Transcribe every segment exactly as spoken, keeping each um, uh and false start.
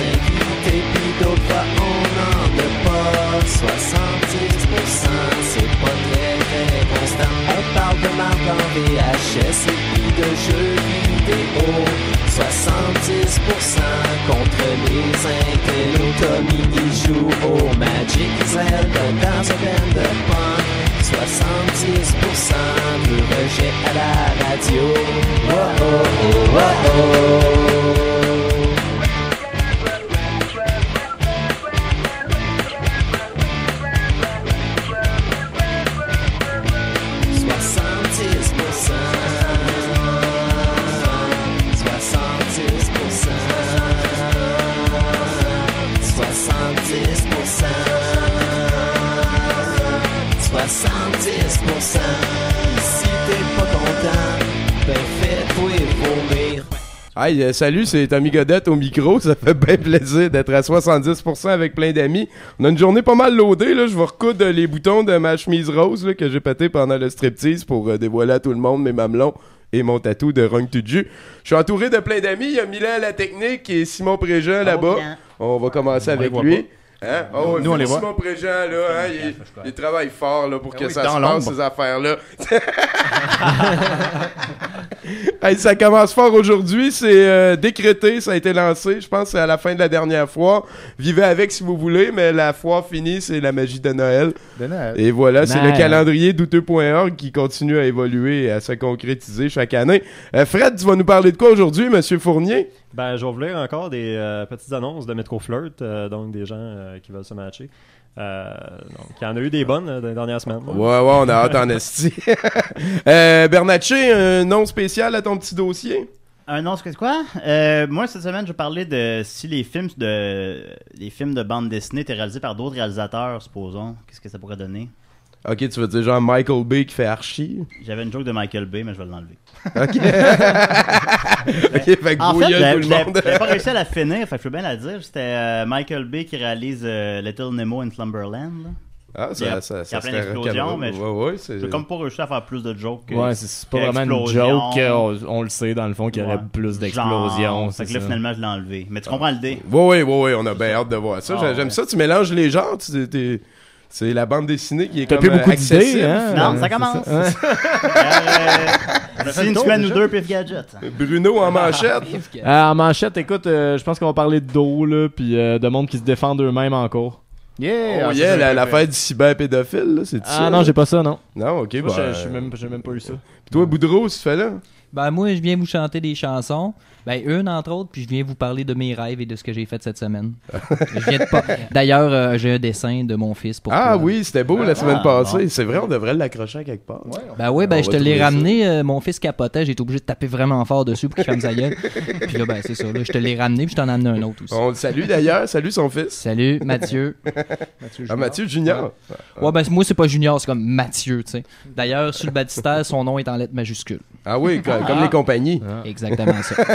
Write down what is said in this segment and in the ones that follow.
invités, puis d'autres fois on n'en a pas. Soixante-dix pour cent, c'est pas très très constant. On parle de marque en V H S et puis de jeux vidéo. Soixante-dix pour cent contre les intellos. Tommy qui joue au Magic Zelda dans un band de punk. Soixante-dix pour cent de rejet à la radio. Oh oh oh oh oh. soixante-dix pour cent. Si t'es pas content, ben fais-toi vomir. Hey, euh, salut, c'est Tommy Godette au micro. Ça fait bien plaisir d'être à soixante-dix pour cent avec plein d'amis. On a une journée pas mal loadée, là. Je vais recoudre les boutons de ma chemise rose là, que j'ai pété pendant le striptease pour euh, dévoiler à tout le monde mes mamelons et mon tatou de Rung Tuju. Je suis entouré de plein d'amis. Il y a Milan à la technique et Simon Préjean là-bas. On va commencer on avec lui. Hein? Oh, nous, on les voit. Simon Préjean, là, hein, il, il travaille fort là, pour ah que oui, ça se passe, l'ombre. ces affaires-là. Hey, ça commence fort aujourd'hui. C'est euh, décrété, ça a été lancé. Je pense que c'est à la fin de la dernière foire. Vivez avec si vous voulez, mais la foire finie, c'est la magie de Noël. De Noël. Et voilà, Noël. c'est le calendrier douteux point org qui continue à évoluer et à se concrétiser chaque année. Euh, Fred, tu vas nous parler de quoi aujourd'hui, Monsieur Fournier? Ben, je vais vous lire encore des euh, petites annonces de Metro Flirt, euh, donc des gens euh, qui veulent se matcher. Euh, donc, il y en a eu des bonnes euh, dans les dernières semaines. Ouais, ouais, on a hâte en esti. euh, Bernatchez, un nom spécial à ton petit dossier? Un nom, c'est quoi? Euh, moi, cette semaine, je parlais de si les films de les films de bande dessinée étaient réalisés par d'autres réalisateurs, supposons. Qu'est-ce que ça pourrait donner? Ok, tu veux dire genre Michael Bay qui fait Archie? J'avais une joke de Michael Bay, mais je vais l'enlever. Ok. Ok, fait que En fait, brouillonne j'avais tout le j'avais- monde. j'avais pas réussi à la finir, fait que je peux bien la dire. C'était euh, Michael Bay qui réalise euh, Little Nemo in Slumberland. Là. Ah, Il y a- ça, ça, il y a ça plein serait d'explosions, recadrant. mais je- Ouais, ouais, c'est... J'ai comme pas réussi à faire plus de jokes que Ouais, c'est, c'est pas que vraiment une explosion. joke. On, on le sait, dans le fond, qu'il y aurait Ouais. plus d'explosions. Genre, C'est fait que là, ça. finalement, je l'ai enlevé. Mais tu comprends l'idée? Ouais, ouais, ouais, ouais, on a bien hâte de voir ça. Ah, J'ai- J'aime ouais. ça, tu mélanges les genres. tu- t'es- C'est la bande dessinée qui est T'as comme plus beaucoup euh, d'idées, accessible. hein? Non, Ouais, ça c'est commence. ça. Ouais. Euh, C'est une semaine ou deux, Pif Gadget. Bruno en manchette. Euh, en manchette, écoute, euh, je pense qu'on va parler d'eau, là, puis euh, de monde qui se défendent eux-mêmes encore. Yeah, oh yeah, la, l'affaire du cyberpédophile, là, c'est Ah ça? non, j'ai pas ça, non. Non, ok, Moi, bah... je- je suis même, j'ai même pas eu ça. Pis toi, Boudreau, tu fais là? Ben moi, je viens vous chanter des chansons. Ben une entre autres, puis je viens vous parler de mes rêves et de ce que j'ai fait cette semaine. Je viens de pas... D'ailleurs, euh, j'ai un dessin de mon fils pour Ah toi. oui, c'était beau la Ah, semaine passée. bon. C'est vrai, on devrait l'accrocher à quelque part. Ben oui, ben On je va te l'ai trouver ça. ramené. euh, mon fils capotait, j'ai été obligé de taper vraiment fort dessus pour qu'il ferme sa gueule. Puis là, ben c'est ça. Là, je te l'ai ramené, puis je t'en ai amené un autre aussi. On le salue d'ailleurs. Salut son fils. Salut, Mathieu. Ah, Mathieu Junior. Ouais, ben moi, c'est pas Junior, c'est comme Mathieu, tu sais. D'ailleurs, sur le baptistère, son nom est en lettres majuscules. Ah oui, co- comme les compagnies. Exactement ça.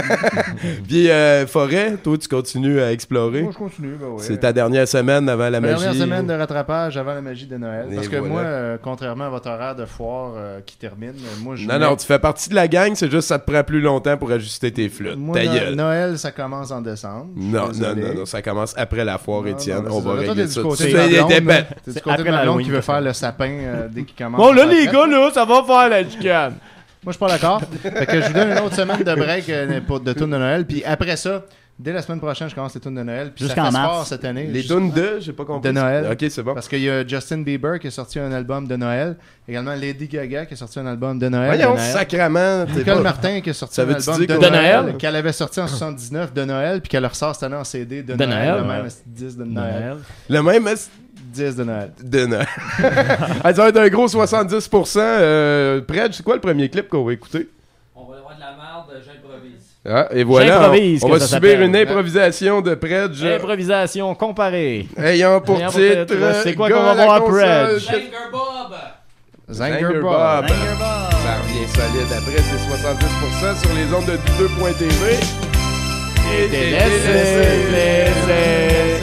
Puis euh, Forêt, toi, tu continues à explorer. Moi, je continue, ben ouais. C'est ta dernière semaine avant la Ma magie. dernière semaine de rattrapage avant la magie de Noël. Et Parce que voilà. moi, euh, contrairement à votre horaire de foire euh, qui termine, moi je. Non, non, tu fais partie de la gang, c'est juste que ça te prend plus longtemps pour ajuster tes flûtes. Moi, Ta No- gueule. Noël, ça commence en décembre. Je suis Non, non, désolé. non, non, ça commence après la foire, Non, Étienne. non, On c'est va ça. Toi, régler t'es ça. du côté Tu de ma fais des blonde, débats. là. T'es du côté de après ma blonde l'Halloween qui veut que faire ça. le sapin euh, dès qu'il commence. Bon, là, à les faire gars, là, ça va faire la chicane. Moi, je suis pas d'accord. Fait que je vous donne une autre semaine de break euh, pour- de tunes de Noël. Puis après ça, dès la semaine prochaine, je commence les tunes de Noël. Puis ça Jusqu'en fait mars. fort cette année. Les Juste- tunes de, j'ai pas compris. De Noël. Ok, c'est bon. Parce qu'il y a Justin Bieber qui a sorti un album de Noël. Également Lady Gaga qui a sorti un album de Noël. Voyons, de Noël. sacrament. t'es Nicole pas- Martin qui a sorti Ça un veut-tu album dire de, qu'on- De Noël, Noël? qu'elle avait sorti en soixante-dix-neuf de Noël puis qu'elle le ressort cette année en C D de, De Noël, Noël, le ouais. même dix de Noël. Le même est dix de Noël. de Noël. Ah, ça va être un gros soixante-dix pour cent. Euh, Pred, c'est quoi le premier clip qu'on va écouter? On va avoir de la merde, j'improvise. Ah, et voilà, J'improvise, on, on que va ça subir s'appelle. une improvisation de Predge Improvisation comparée. ayant pour Ayant pour titre titre, c'est quoi Gars qu'on va à la voir à console. Predge? Zanger Bob! Zanger Zanger Bob. Bob. Zanger Bob! Ça revient solide. Après, c'est soixante-dix pour cent sur les ondes de deux point T V. Et T'es laissé, laissé.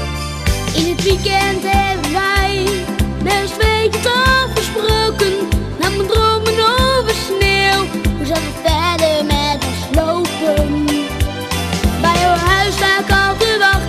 In het weekend hebben wij best weken afgesproken. Naar mijn dromen over sneeuw. Hoe zijn we verder met ons lopen? Bij jouw huis sta ik al te wachten.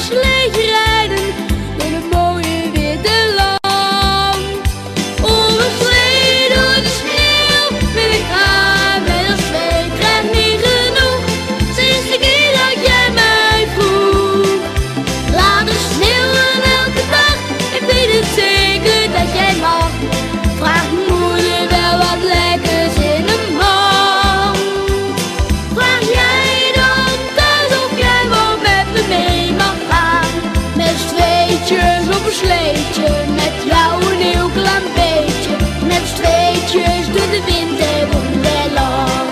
sleetje rijden in een mooie witte land. Over slee door de sneeuw wil ik gaan met een zweet, krijg niet genoeg sinds de keer dat jij mij vroeg. Laat het sneeuwen elke dag, ik weet het zeker dat jij mag. Vraag moeder wel wat lekkers in een mand. Vraag jij dan thuis of jij wel met me mee mag gaan? Met zweetjes op een sleetje, met jou een heel klein beetje. Met zweetjes door de wind en wonderland.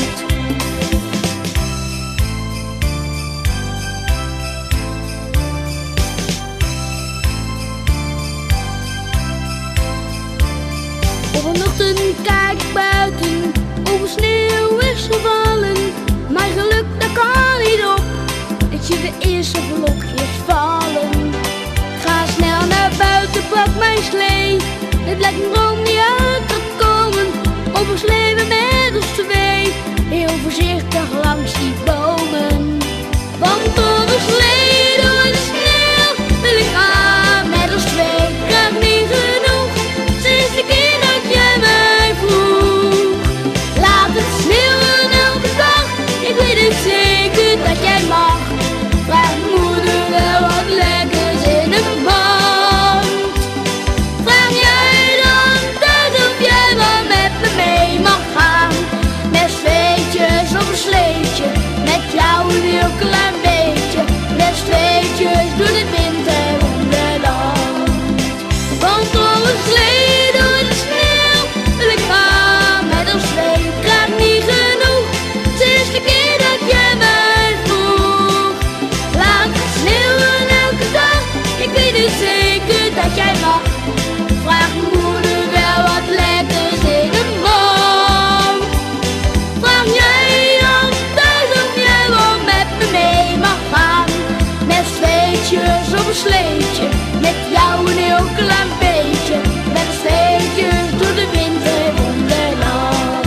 Op een ochtend kijk ik buiten, over sneeuw is gevallen. Mijn geluk dat kan niet op, ik zie de eerste vlokjes vallen. Ga snel naar buiten, pak mijn slee. Het lijkt een droom die uit kan komen. Op een slee met ons twee, heel voorzichtig langs die bomen. Want op een slee door de sneeuw wil ik gaan met ons twee. Krijg niet genoeg sinds de keer dat jij mij vroeg. Laat het sneeuwen elke dag, ik weet het zeker dat jij mag. Vraag moeder wel wat lekkers in een mand. Vraag jij dan thuis of jij wel met me mee mag gaan? Met zweetjes op een sleetje, met jou een heel klein beetje. Met zweetjes door de wind en wonderland. Want op een slee door de sneeuw wil ik gaan met een slee. Krijg niet genoeg sinds de keer dat jij mij vroeg. Laat het sneeuwen elke dag, ik weet het zeker dat jij mag. Vraag moeder wel wat lekkers in een mand. Vraag jij dan thuis of jij wel met me mee mag gaan? Met zweetjes op een sleetje, met jou een heel klein beetje. Met zweetjes door de wind en wonderland.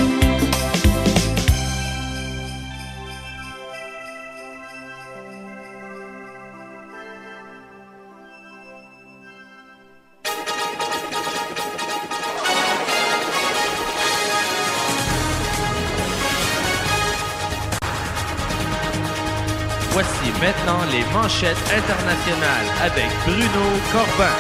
Voici maintenant les manchettes internationales avec Bruno Corbin.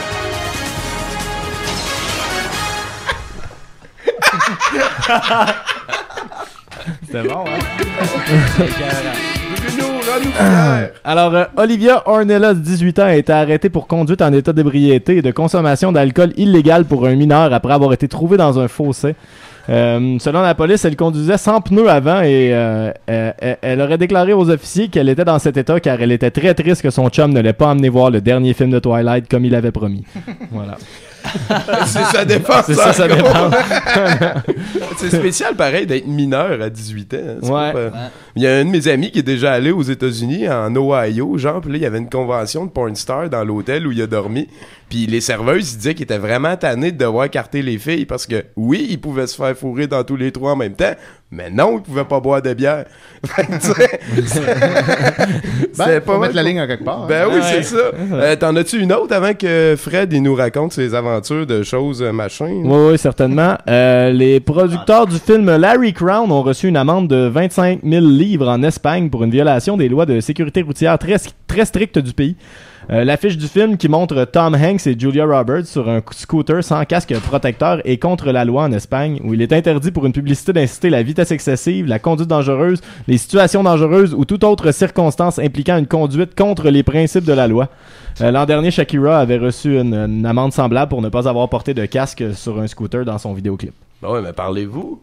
C'était bon, hein? Bruno, rends-nous fiers. Alors, euh, Olivia Ornelas, dix-huit ans, a été arrêtée pour conduite en état d'ébriété et de consommation d'alcool illégal pour un mineur après avoir été trouvée dans un fossé. Euh, selon la police, elle conduisait sans pneus avant et euh, elle, elle aurait déclaré aux officiers qu'elle était dans cet état car elle était très triste que son chum ne l'ait pas emmené voir le dernier film de Twilight comme il avait promis. Voilà. C'est sa défense. C'est ça, ça dépend. C'est spécial, pareil, d'être mineur à dix-huit ans. Hein, c'est ouais. pas... Il y a un de mes amis qui est déjà allé aux États-Unis, en Ohio, genre, puis là, il y avait une convention de porn star dans l'hôtel où il a dormi. Puis les serveuses, ils disaient qu'ils étaient vraiment tannés de devoir carter les filles parce que, oui, ils pouvaient se faire fourrer dans tous les trois en même temps, mais non, ils pouvaient pas boire de bière. Fait que, tu sais, ben, faut mettre la ligne en quelque part. Ben hein. oui, Ouais. c'est ça. Euh, t'en as-tu une autre avant que Fred il nous raconte ses aventures de choses euh, machin? Oui, oui, certainement. Euh, les producteurs du film Larry Crown ont reçu une amende de vingt-cinq mille livres en Espagne pour une violation des lois de sécurité routière très, très strictes du pays. Euh, l'affiche du film qui montre Tom Hanks et Julia Roberts sur un scooter sans casque protecteur est contre la loi en Espagne, où il est interdit pour une publicité d'inciter la vitesse excessive, la conduite dangereuse, les situations dangereuses ou toute autre circonstance impliquant une conduite contre les principes de la loi. Euh, l'an dernier, Shakira avait reçu une, une amende semblable pour ne pas avoir porté de casque sur un scooter dans son vidéoclip. Ben ouais, mais parlez-vous.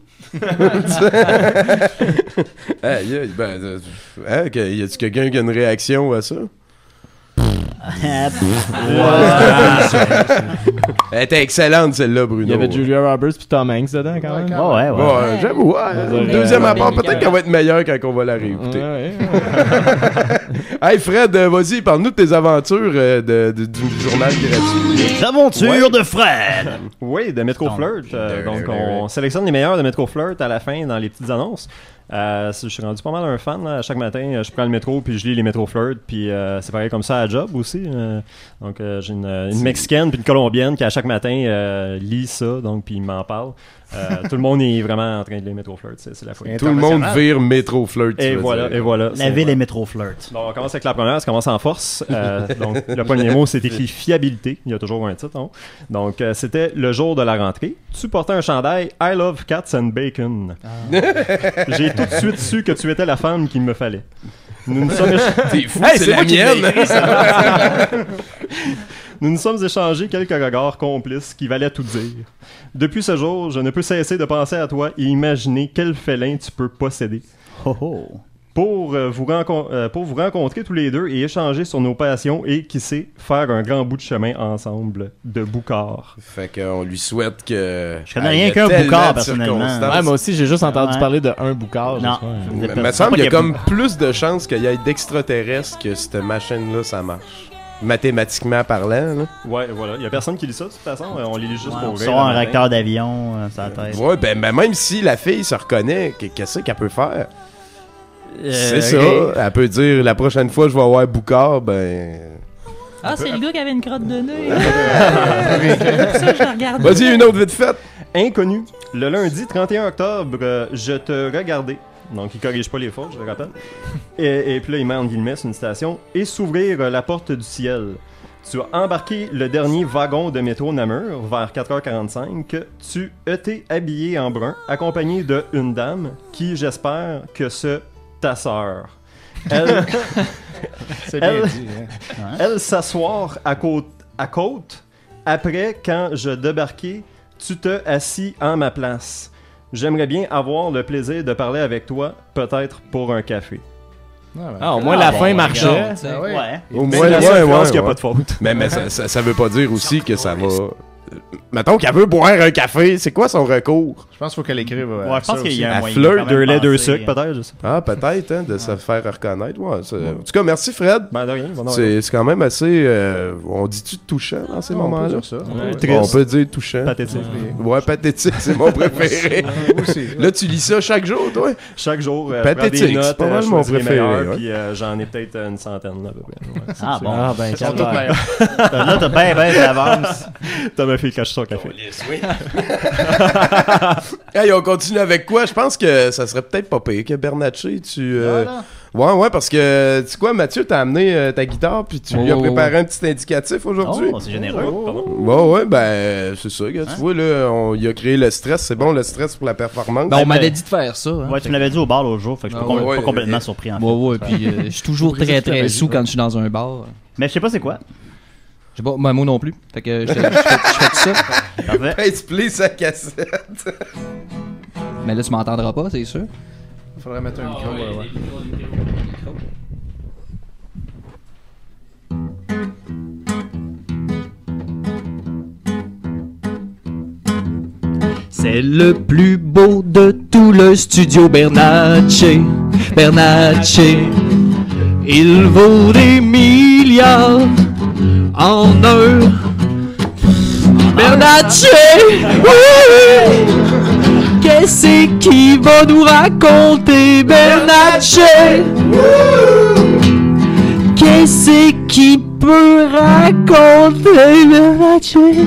Hey, yeah, ben, euh, hein, que- y a-tu quelqu'un qui a une réaction à ça? Elle était excellente celle-là, Bruno. Il y avait Julia Roberts puis Tom Hanks dedans quand même. Oh, ouais, ouais. Ouais, j'avoue, ouais. Ouais, Deuxième ouais, apport, ouais. peut-être qu'elle va être meilleure quand on va la réécouter. Ouais, ouais. Hey Fred, euh, vas-y, parle-nous de tes aventures euh, de, de- du journal gratuit. Les aventures de Fred! Oui, de Metro Flirt. Euh, donc, on sélectionne les meilleurs de Metro Flirt à la fin dans les petites annonces. Euh, je suis rendu pas mal un fan. Là. Chaque matin, je prends le métro puis je lis les métro flirts. Puis euh, c'est pareil comme ça à la job aussi. Euh, donc euh, j'ai une, une Mexicaine puis une Colombienne qui à chaque matin euh, lit ça. Donc puis ils m'en parlent. Euh, tout le monde est vraiment en train de lire métro flirts. C'est, c'est la folie. Tout le monde vire métro flirt. Et voilà, et voilà. Laver les métro flirts. Bon, on commence avec la première, ça commence en force. Euh, donc, le premier mot, c'est écrit fiabilité. Il y a toujours un titre. Hein? Donc, euh, c'était le jour de la rentrée. Tu portais un chandail I love cats and bacon. Ah. J'ai tout de suite su que tu étais la femme qu'il me fallait. Nous nous sommes éch- T'es fou, hey, c'est, c'est la mienne! Nous nous sommes échangés quelques regards complices qui valaient tout dire. Depuis ce jour, je ne peux cesser de penser à toi et imaginer quel félin tu peux posséder. Oh oh. Pour, euh, vous rencon- euh, pour vous rencontrer tous les deux et échanger sur nos passions et, qui sait, faire un grand bout de chemin ensemble de Boucard. Fait qu'on lui souhaite que... Je connais rien qu'un Boucard, personnellement. Ouais, moi aussi, j'ai juste entendu ouais. parler de un Boucard. Non. Il me semble qu'il y a comme plus de chances qu'il y ait d'extraterrestres que cette machine-là, ça marche. Mathématiquement parlant, là. Ouais, voilà. Il y a personne qui lit ça, de toute façon. On les lit juste ouais, pour rire. rire. un réacteur d'avion, euh, ça tête. Ouais, ben, ben même si la fille se reconnaît, qu'est-ce qu'elle peut faire? Euh, c'est okay. ça. Elle peut dire, la prochaine fois que je vais avoir Boucard, ben... Ah, c'est le gars qui avait une crotte de nez. C'est ça, je le regarde. Vas-y, une autre vite faite. Inconnu. Le lundi trente et un octobre, euh, je te regardais. Donc, il corrige pas les fautes, je le rappelle. Et, et puis là, il met en guillemets sur une citation. Et s'ouvrir euh, la porte du ciel. Tu as embarqué le dernier wagon de métro Namur vers quatre heures quarante-cinq. Tu étais habillé en brun, accompagné de une dame qui, j'espère, que ce ta sœur. Elle, C'est bien elle, dit. Hein? elle s'asseoir à côte, à côte. Après, quand je débarquais, tu te assis en ma place. J'aimerais bien avoir le plaisir de parler avec toi, peut-être pour un café. Ah, ouais. Ah, au moins, Ah, la bon, fin marchait. regarde, Ah ouais. ouais. Au Mais moins, la ouais, seule ouais, phrase qu'il n'y a ouais. pas de faute. Mais, mais ça, ça, ça veut pas dire aussi que ça va... Mettons qu'elle veut boire un café, c'est quoi son recours? Je pense qu'il faut qu'elle écrive. euh, Ouais, je pense ça qu'il y a aussi. un moyen. fleur, quand même Deux laits, deux penser, sucres, euh, peut-être, je sais pas. Ah, peut-être, hein, de se faire reconnaître. Ouais, c'est- En tout cas, merci Fred. Ben, de rien, bon, non, C'est, c'est quand même assez... euh, on dit-tu touchant dans ces On peut moments-là? dire ça. Ouais. Triste. On peut dire touchant. pathétique. Ouais, pathétique, c'est mon préféré. Moi aussi. Là, tu lis ça chaque jour, toi? Chaque jour, euh, Pathétique, je prends des notes, c'est pas euh, mal je mon choisis les préféré, meilleurs, ouais. puis euh, j'en ai peut-être une centaine, là, à peu près. Ouais, c'est Ah sûr. bon. Ah, ben, Ils sont tous calvaire. meilleurs. Là, t'as bien, bien d'avance. T'as ma fille cache son café. Hey, on continue avec quoi? Je pense que ça serait peut-être pas pire que Bernatchez. Tu, euh, Voilà. Ouais, ouais, parce que, tu sais quoi, Mathieu, t'as amené euh, ta guitare, puis tu lui as Oh, préparé oh. un petit indicatif aujourd'hui. Oh, c'est généreux. Ouais, ouais, ben, c'est ça, gars. Tu vois, là, on, il a créé le stress. C'est bon, le stress pour la performance. Ben, on m'avait dit de faire ça. Hein. Ouais, tu me l'avais dit au bar l'autre jour, fait que je suis Ah pas, com- ouais, pas ouais, complètement ouais. surpris en fait. Ouais, ouais, puis euh, je suis toujours très très sous quand je suis dans un bar. Mais je sais pas c'est quoi. Je sais pas, ben, moi non plus. Fait que je, je, fais, je fais tout ça. Parfait. Hey, tu plais sa cassette. Mais là, tu m'entendras pas, c'est sûr. Il faudrait mettre un micro. ouais, ouais. C'est le plus beau de tout le studio Bernatchez, Bernatchez. Il vaut des milliards en heure. Bernatchez, oui. Qu'est-ce qui va nous raconter Bernatchez? Qu'est-ce qui peut raconter Bernatchez?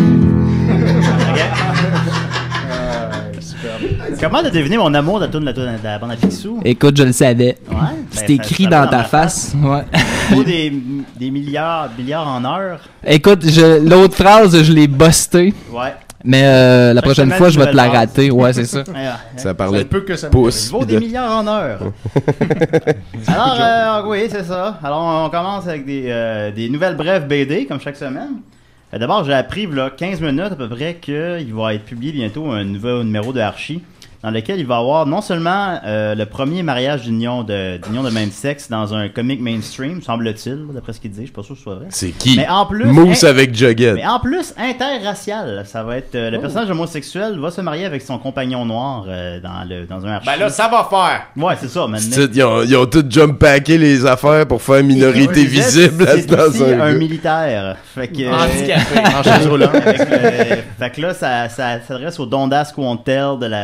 Comment t'as deviné mon amour de la tune de la, de la bande à Picsou? Écoute, je le savais. Ouais. C'est écrit dans ta face. Ouais. Faut des, des milliards, milliards en heure. Écoute, je, l'autre phrase, je l'ai busté. Ouais. Mais euh, la Chaque prochaine semaine, fois, je vais te la nouvelle phrase. rater. Ouais, c'est ça. Ouais, ouais. Ça parlait Ça de peut que ça me pouce. Il vaut des milliards en heure. Alors, euh, oui, c'est ça. Alors, on commence avec des, euh, des nouvelles brèves B D, comme chaque semaine. Euh, D'abord, j'ai appris, il y a quinze minutes à peu près, qu'il va être publié bientôt un nouveau numéro de Archie, dans lequel il va y avoir non seulement euh, le premier mariage d'union de, d'union de même sexe dans un comic mainstream, semble-t-il, d'après ce qu'il dit, je suis pas sûr que ce soit vrai. C'est qui? Mais en plus, Mousse hein, avec Jughead. Mais en plus, interracial. Ça va être euh, le personnage homosexuel va se marier avec son compagnon noir euh, dans le dans un Archie. Ben là, ça va faire. Ouais, c'est ça, maintenant. C'est- Ils ont, ils ont tous jump-packé les affaires pour faire minorité Et Joseph, visible là, c'est dans aussi un, un gars. militaire. Fait que, Handicapé. En chaise roulante. avec le- fait que là, ça, ça s'adresse au Don't Ask Won't Tell de la, de l'armée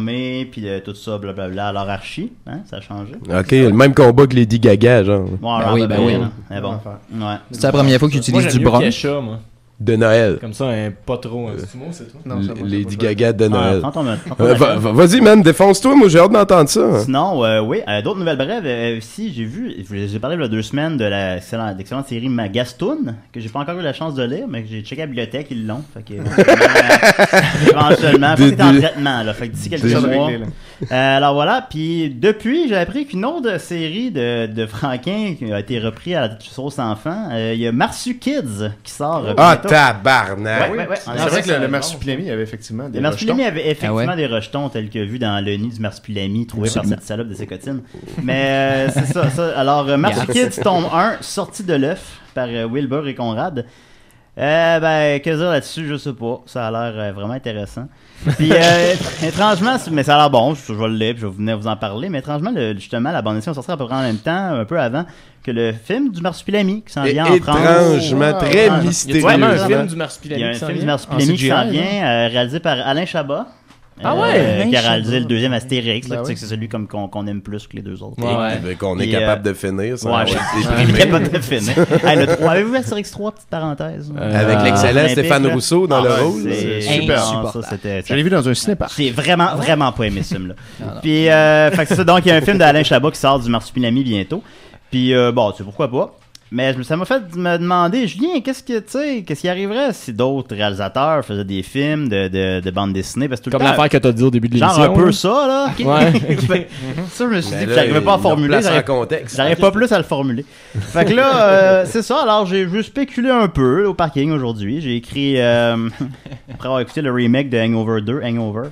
l'armée, puis de tout ça, blablabla, à l'hierarchie. Hein, ça a changé. Ok, le même combat que Lady Gaga, genre. Bon, Ben oui, ben oui. Mais bon. Ouais. C'est la première fois que tu Moi, utilises j'aime du mieux bronze. Kesha, moi. De Noël. Comme ça, un pas trop. Un petit mot, c'est tout. Non, ça, moi, Lady ça, Gaga de Ah, Noël. prends ton- prends ton Euh, va- appel. va- Vas-y, man, défonce-toi. Moi, j'ai hâte d'entendre ça. Sinon, euh, oui, euh, d'autres nouvelles brèves. Euh, si, j'ai vu, j'ai parlé il y a deux semaines de la excellente, l'excellente série Magastoun, que j'ai pas encore eu la chance de lire, mais que j'ai checké à la bibliothèque, ils l'ont. Fait que, éventuellement, éventuellement, Des- c'est en des- traitement, là. Fait que d'ici quelques Déjà mois. réglé, là. Euh, alors voilà, puis depuis, j'ai appris qu'une autre série de, de Franquin qui a été reprise à la sauce enfant, euh, il y a Marsu Kids qui sort. euh, Ah, bientôt. tabarnak. Ouais, ouais, ouais. C'est vrai que le, le marsupilami avait effectivement des Le marsupilami rejetons. avait effectivement Ah ouais? des rejetons tels que vus dans le nid du marsupilami trouvé par Absolument. cette salope de sécotine. Mais euh, c'est ça, ça. Alors, euh, Marsu Kids tome un, sorti de l'œuf par euh, Wilbur et Conrad. Euh, ben, que dire là-dessus, je sais pas. Ça a l'air euh, vraiment intéressant. Puis, euh, étrangement, c'est- mais ça a l'air bon, je, je vais le lire, puis je vais venir vous en parler. Mais étrangement, le- justement, la bande dessinée sortira à peu près en même temps, un peu avant, que le film du Marsupilami qui s'en Et- vient en France. étrangement, Oh, très wow. mystérieux. Il y a vraiment un Ouais, film ouais. du Il Marsupilami y a un qui s'en film du vient? Marsupilami En qui s'en C G I, vient, euh, réalisé par Alain Chabat. Ah ouais? euh, Alain qui a réalisé Chabat. le deuxième Astérix, là, Ben tu sais oui. que c'est celui comme qu'on qu'on aime plus que les deux autres. Ouais, ouais. Fait qu'on est Et, capable euh, de finir ça. Ouais, va je être je suis déprimé. capable de finir. Hey, le trois, avez-vous vu Astérix trois, petite parenthèse? Euh, Avec Ah, l'excellent Olympique, Stéphane là. Rousseau dans Ah le ouais, rôle. c'est c'est super. Non, ça, c'était- Je l'ai vu dans un cinépark. J'ai vraiment, vraiment pas aimé ce film-là. Ah non. Puis, euh, fait que c'est ça. Donc, il y a un film d'Alain Chabat qui sort du Marsupilami bientôt. Puis, euh, bon, tu sais, pourquoi pas. Mais je me- ça m'a fait me demander, Julien, qu'est-ce que, tu sais, qu'est-ce qui arriverait si d'autres réalisateurs faisaient des films de, de, de bande dessinée? Parce que tout le Comme temps, l'affaire que t'as dit au début de l'émission. genre un peu là. ça, là. Ouais, Fait- ça, je me suis dit Ben que là, j'arrivais pas à il formuler. replace en J'arrivais contexte. J'arrive pas plus à le formuler. Fait que là, euh, c'est ça. Alors, j'ai juste spéculé un peu là, au parking aujourd'hui. J'ai écrit, euh, après avoir écouté le remake de Hangover deux, Hangover.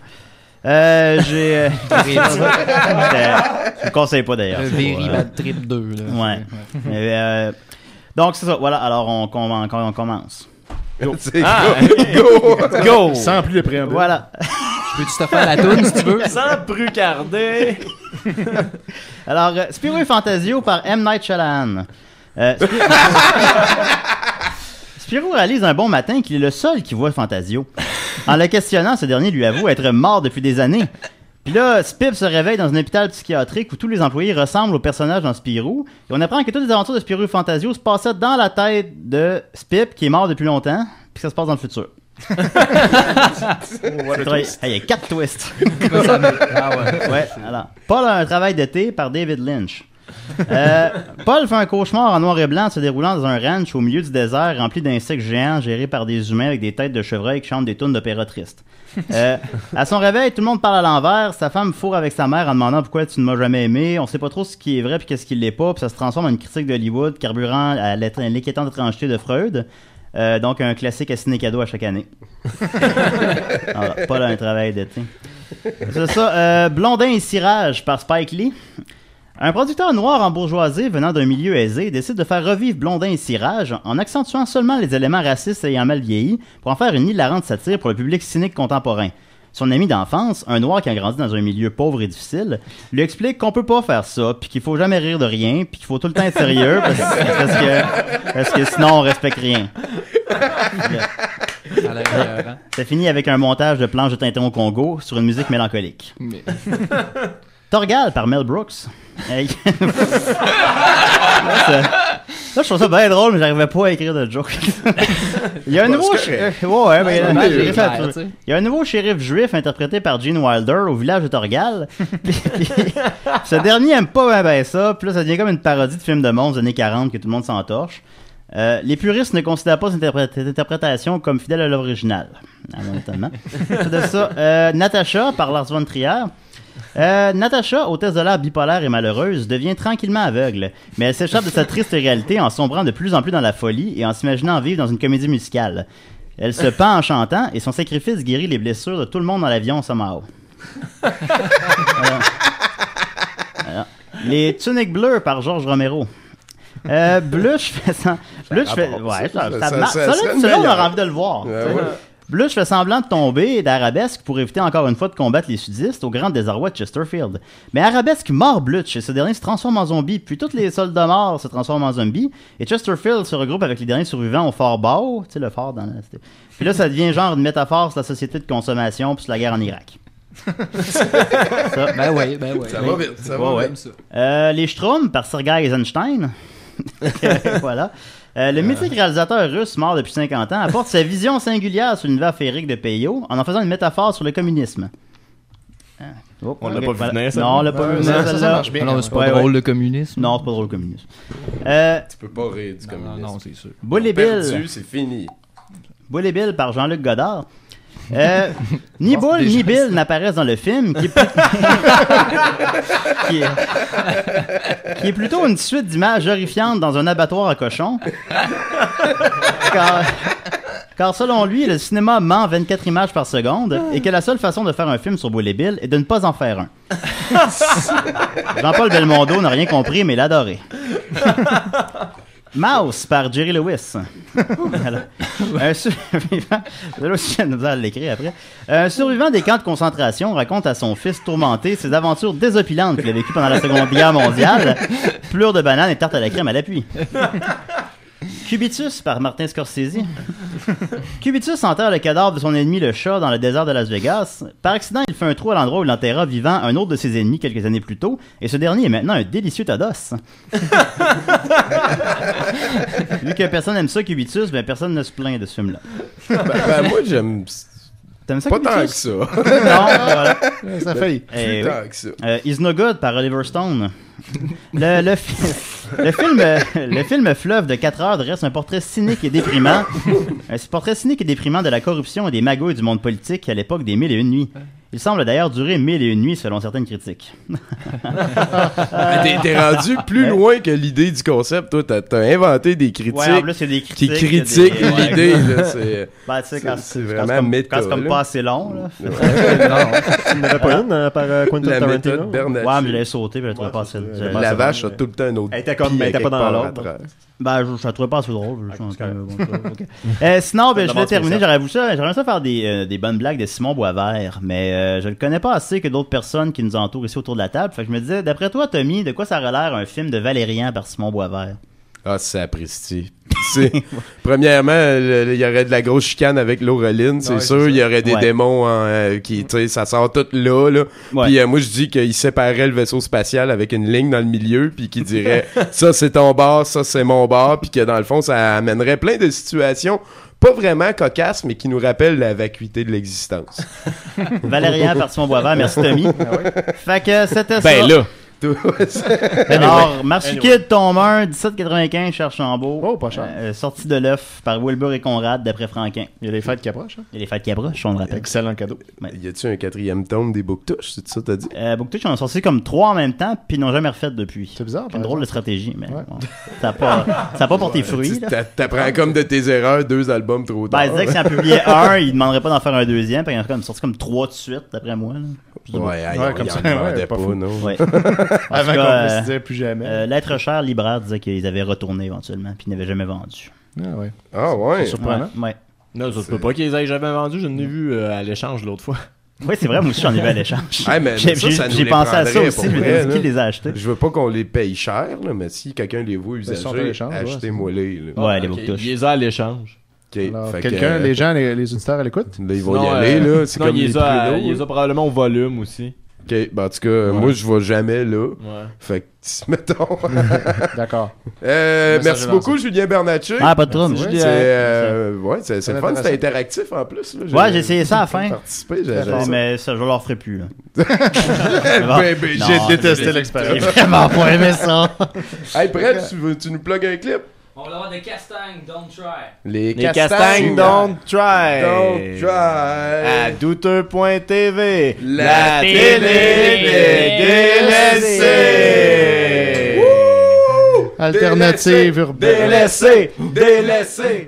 Euh, j'ai. euh, C'était- je ne conseille pas d'ailleurs. Le c'est Very pas, euh, Bad Trip deux. Là. Ouais. Mais, euh, donc, c'est ça. Voilà. Alors, on, on, on, on commence. C'est Ah. go! Go! Sans plus de préambule. Voilà. Peux-tu te faire la toune si tu veux? Sans brucarder. Alors, euh, Spirou et Fantasio par M. Night Shyamalan. Euh, Spi- Spirou réalise un bon matin qu'il est le seul qui voit Fantasio. En le questionnant, ce dernier lui avoue être mort depuis des années. Puis là, Spip se réveille dans un hôpital psychiatrique où tous les employés ressemblent au personnage dans Spirou. Et on apprend que toutes les aventures de Spirou et Fantasio se passaient dans la tête de Spip, qui est mort depuis longtemps, puis que ça se passe dans le futur. C'est très- Hey, il y a quatre twists. Ah ouais. Ouais, alors. Paul a un travail d'été par David Lynch. Euh, Paul fait un cauchemar en noir et blanc se déroulant dans un ranch au milieu du désert rempli d'insectes géants gérés par des humains avec des têtes de chevreuil qui chantent des tunes d'opéra tristes. Euh, à son réveil, tout le monde parle à l'envers. Sa femme fourre avec sa mère en demandant pourquoi tu ne m'as jamais aimé. On sait pas trop ce qui est vrai puis qu'est-ce qui l'est pas. Puis ça se transforme en une critique d'Hollywood carburant à l'étr- l'inquiétante étrangeté de Freud. Euh, donc un classique à ciné cadeau à chaque année. Voilà, Paul a un travail d'été. C'est ça. Euh, Blondin et Cirage par Spike Lee. Un producteur noir en bourgeoisie venant d'un milieu aisé décide de faire revivre Blondin et Cirage en accentuant seulement les éléments racistes ayant mal vieilli pour en faire une hilarante satire pour le public cynique contemporain. Son ami d'enfance, un noir qui a grandi dans un milieu pauvre et difficile, lui explique qu'on peut pas faire ça, puis qu'il faut jamais rire de rien, puis qu'il faut tout le temps être sérieux parce, parce que, parce que sinon on respecte rien. Ça a l'air écœurant. Ça finit avec un montage de planches de Tintin au Congo sur une musique mélancolique. Mais- Torgal par Mel Brooks. Hey. là, ça- là, je trouve ça bien drôle, mais j'arrivais pas à écrire de joke. Il y a un nouveau. c'est euh, ouais, ouais, mais, Ouais, mais c'est j'ai clair, fait- tu sais. il y a un nouveau shérif juif interprété par Gene Wilder au village de Torgal. Puis- puis- ce dernier aime pas ben, ben ça. Puis là, ça devient comme une parodie de film de monstres des années quarante que tout le monde s'entorche. Euh, les puristes ne considèrent pas cette interpré- cette interprétation comme fidèle à l'original. À mon étonnement. C'est de ça. Euh, Natasha par Lars von Trier. Euh, Natasha, hôtesse de l'air bipolaire et malheureuse, devient tranquillement aveugle, mais elle s'échappe de sa triste réalité en sombrant de plus en plus dans la folie et en s'imaginant vivre dans une comédie musicale. Elle se pend en chantant et son sacrifice guérit les blessures de tout le monde dans l'avion somehow. Voilà. Voilà. Les Tuniques Bleues par Georges Romero. Euh, Blush fait sans... Blush fait... rapporte, Ouais, ça. ça, Ça- ça, marche. ça- Ça, ça là, serait une celui-là, on meilleure. aura envie de le voir. Ouais, ouais. Blush fait semblant de tomber et d'Arabesque pour éviter encore une fois de combattre les sudistes au grand désarroi de Chesterfield. Mais Arabesque mord Bluch et ce dernier se transforme en zombie, puis tous les soldats morts se transforment en zombies, et Chesterfield se regroupe avec les derniers survivants au fort Bao, tu sais le fort dans la... Puis là ça devient genre une métaphore sur la société de consommation puis sur la guerre en Irak. Ça. Ben oui, ben oui. Ça va vite, ça va Ouais, vite. ouais. Euh, les Schtroumpfs par Sergei Eisenstein. Voilà. Euh, le mythique réalisateur russe mort depuis cinquante ans apporte sa vision singulière sur l'univers féerique de Peyo en en faisant une métaphore sur le communisme. Ah. Oh, On l'a ok, pas vu voilà. venir, ça. Non, on l'a pas Ouais, vu ça, venir, ça, ça celle-là. marche bien. Non, c'est pas Ouais, drôle ouais. le communisme. Non, c'est pas drôle le communisme. Euh, Tu peux pas rire du Non, communisme. non, c'est sûr. Bully Perdu, Bill. c'est fini. Bully Bill par Jean-Luc Godard. Euh, ni Bull déjà ni Bill n'apparaissent dans le film, qui est, plus- qui est... qui est plutôt une suite d'images horrifiantes dans un abattoir à cochons. Car... Car selon lui, le cinéma ment vingt-quatre images par seconde et que la seule façon de faire un film sur Bully Bill est de ne pas en faire un. Jean-Paul Belmondo n'a rien compris, mais il l'a adoré. Mouse par Jerry Lewis. Voilà. Un survivant. Là aussi, j'ai de l'écrire après. Un survivant des camps de concentration raconte à son fils tourmenté ses aventures désopilantes qu'il a vécues pendant la Seconde Guerre mondiale. Pleurs de bananes et tarte à la crème à l'appui. Cubitus par Martin Scorsese. Cubitus enterre le cadavre de son ennemi le chat dans le désert de Las Vegas. Par accident, il fait un trou à l'endroit où il enterra vivant un autre de ses ennemis quelques années plus tôt, et ce dernier est maintenant un délicieux tados. Vu que personne n'aime ça, Cubitus, ben personne ne se plaint de ce film-là. Ben, ben, moi, j'aime T'aimes ça, pas tant que Cubitus? ça. Non, voilà. Ça fait. Eh Plus oui. tant que ça. Euh, Is No Good par Oliver Stone. Le, le, fi- le film, euh, le film Fleuve de quatre heures dresse un portrait cynique et déprimant. Un portrait cynique et déprimant de la corruption et des magouilles du monde politique à l'époque des Mille et une nuits. Il semble d'ailleurs durer mille et une nuits selon certaines critiques. Ben, t'es- T'es rendu plus loin que l'idée du concept. Toi, t'as t'as inventé des critiques Ouais, en plus, il y a des qui critiques. critiquent il y a des- l'idée. ouais. là, c'est- Ben, tu sais, quand c'est- c'est c'est quand vraiment c'est comme, méta, quand c'est comme là. pas assez long. Là. Tu n'en avais pas une euh, par euh, Quentin La Tarantino? méthode Bernatchez. Ouais, mais je l'avais sauté, puis je la trouvais pas assez. c'est- je- Ouais, La c'est vache bon, a tout le temps un autre. Elle était comme- pied elle était pas quelque dans part l'ordre. à travers. Ben, je, je la trouvais pas assez drôle. Je, je, je, bon, ça, ok. Euh, sinon, ben, je vais terminer. J'aurais voulu ça, j'aimerais ça faire des, euh, des bonnes blagues de Simon Boisvert, mais euh, je le connais pas assez que d'autres personnes qui nous entourent ici autour de la table. Fait que je me disais, d'après toi, Tommy, de quoi ça aurait l'air un film de Valérian par Simon Boisvert? Ah, c'est apprécié. C'est- Premièrement, le- le- il y aurait de la grosse chicane avec Laureline, c'est Ouais, sûr. c'est ça. Il y aurait des Ouais. démons en, euh, qui, tu sais, ça sort tout là. là. Ouais. Puis euh, moi, je dis qu'il séparerait le vaisseau spatial avec une ligne dans le milieu, puis qu'il dirait ça, c'est ton bar, ça, c'est mon bar, puis que dans le fond, ça amènerait plein de situations pas vraiment cocasses, mais qui nous rappellent la vacuité de l'existence. Valérian par Simon Boisvert, merci Tommy. Fait que c'était ça. Ben là. Alors, Marsukid, tome un, dix-sept quatre-vingt-quinze, Cherchambault. Oh, pas cher. Euh, sortie de l'œuf par Wilbur et Conrad, d'après Franquin. Il y a les fêtes qui approchent. Hein? Il y a les fêtes qui approchent, on le rappelle. Excellent cadeau. Y a-tu un quatrième tome des Booktouches, c'est ça t'as dit? Euh, Booktouch, on a sorti comme trois en même temps, puis ils n'ont jamais refait depuis. C'est bizarre. C'est une par drôle de exemple. stratégie, mais Ouais. bon, ça n'a pas, ça a pas porté fruit. là. T'a- T'apprends comme de tes erreurs deux albums trop Ben, tard. il disait que s'il en publiait un, il demanderait pas d'en faire un deuxième, puis il en a comme sorti comme trois de suite, d'après moi. Là. Je sais pas. Ouais, hey, Ouais, on comme y en ça, demandait ouais, pas, pas fou. non? Ouais. Avant En tout qu'on cas, puisse euh, dire plus jamais. Euh, L'être cher libraire disait qu'ils avaient retourné éventuellement, puis ils n'avaient jamais vendu. Ah, ouais. Ah ouais. Surprenant. Ouais. ouais. Non, ça se peut pas qu'ils les aient jamais vendus. Je l'ai vu euh, à l'échange l'autre fois. Oui, c'est vrai, moi aussi j'en ai vu à l'échange. Hey, mais J'ai ça, ça nous j'ai les pensé à ça prendrait aussi, pour je me vrai, disais là. qui les a achetés. Je veux pas qu'on les paye cher, là, mais si quelqu'un les voit sont à usagés, l'échange, ouais, achetez-moi-les. là. Ouais, les Ok, Booktouches. Il les a à l'échange. Ok, Alors, fait que, quelqu'un, euh, les gens, les, les auditeurs à l'écoute? Là, ils vont Sinon, y aller, euh, là. C'est sinon, comme il les les a, Pruneaux, il les là. a probablement au volume aussi. Ok, ben en tout cas, moi, je vais jamais là. Ouais. Fait que, mettons. D'accord. Euh, Message merci lancé. beaucoup, Julien Bernatchez. Ah, pas de trouble. C'est Ouais, euh, ouais, c'est c'est le fun, intéressant. c'était interactif en plus. Là. Ouais, j'ai essayé ça à la fin. Participé, j'ai Ouais, mais ça, je leur ferai plus. Là. Ben, ben, Non, J'ai c'est- détesté J'ai l'expérience. vraiment pas aimé ça. Hey, prêt, tu, veux- tu nous plugues un clip? On va avoir des castagnes, don't try. Les, Les castagnes don't try. Don't try. À douteux point t v. La télé télé des délaissés. Wouh! Alternative urbaine. Délaissé! Délaissé!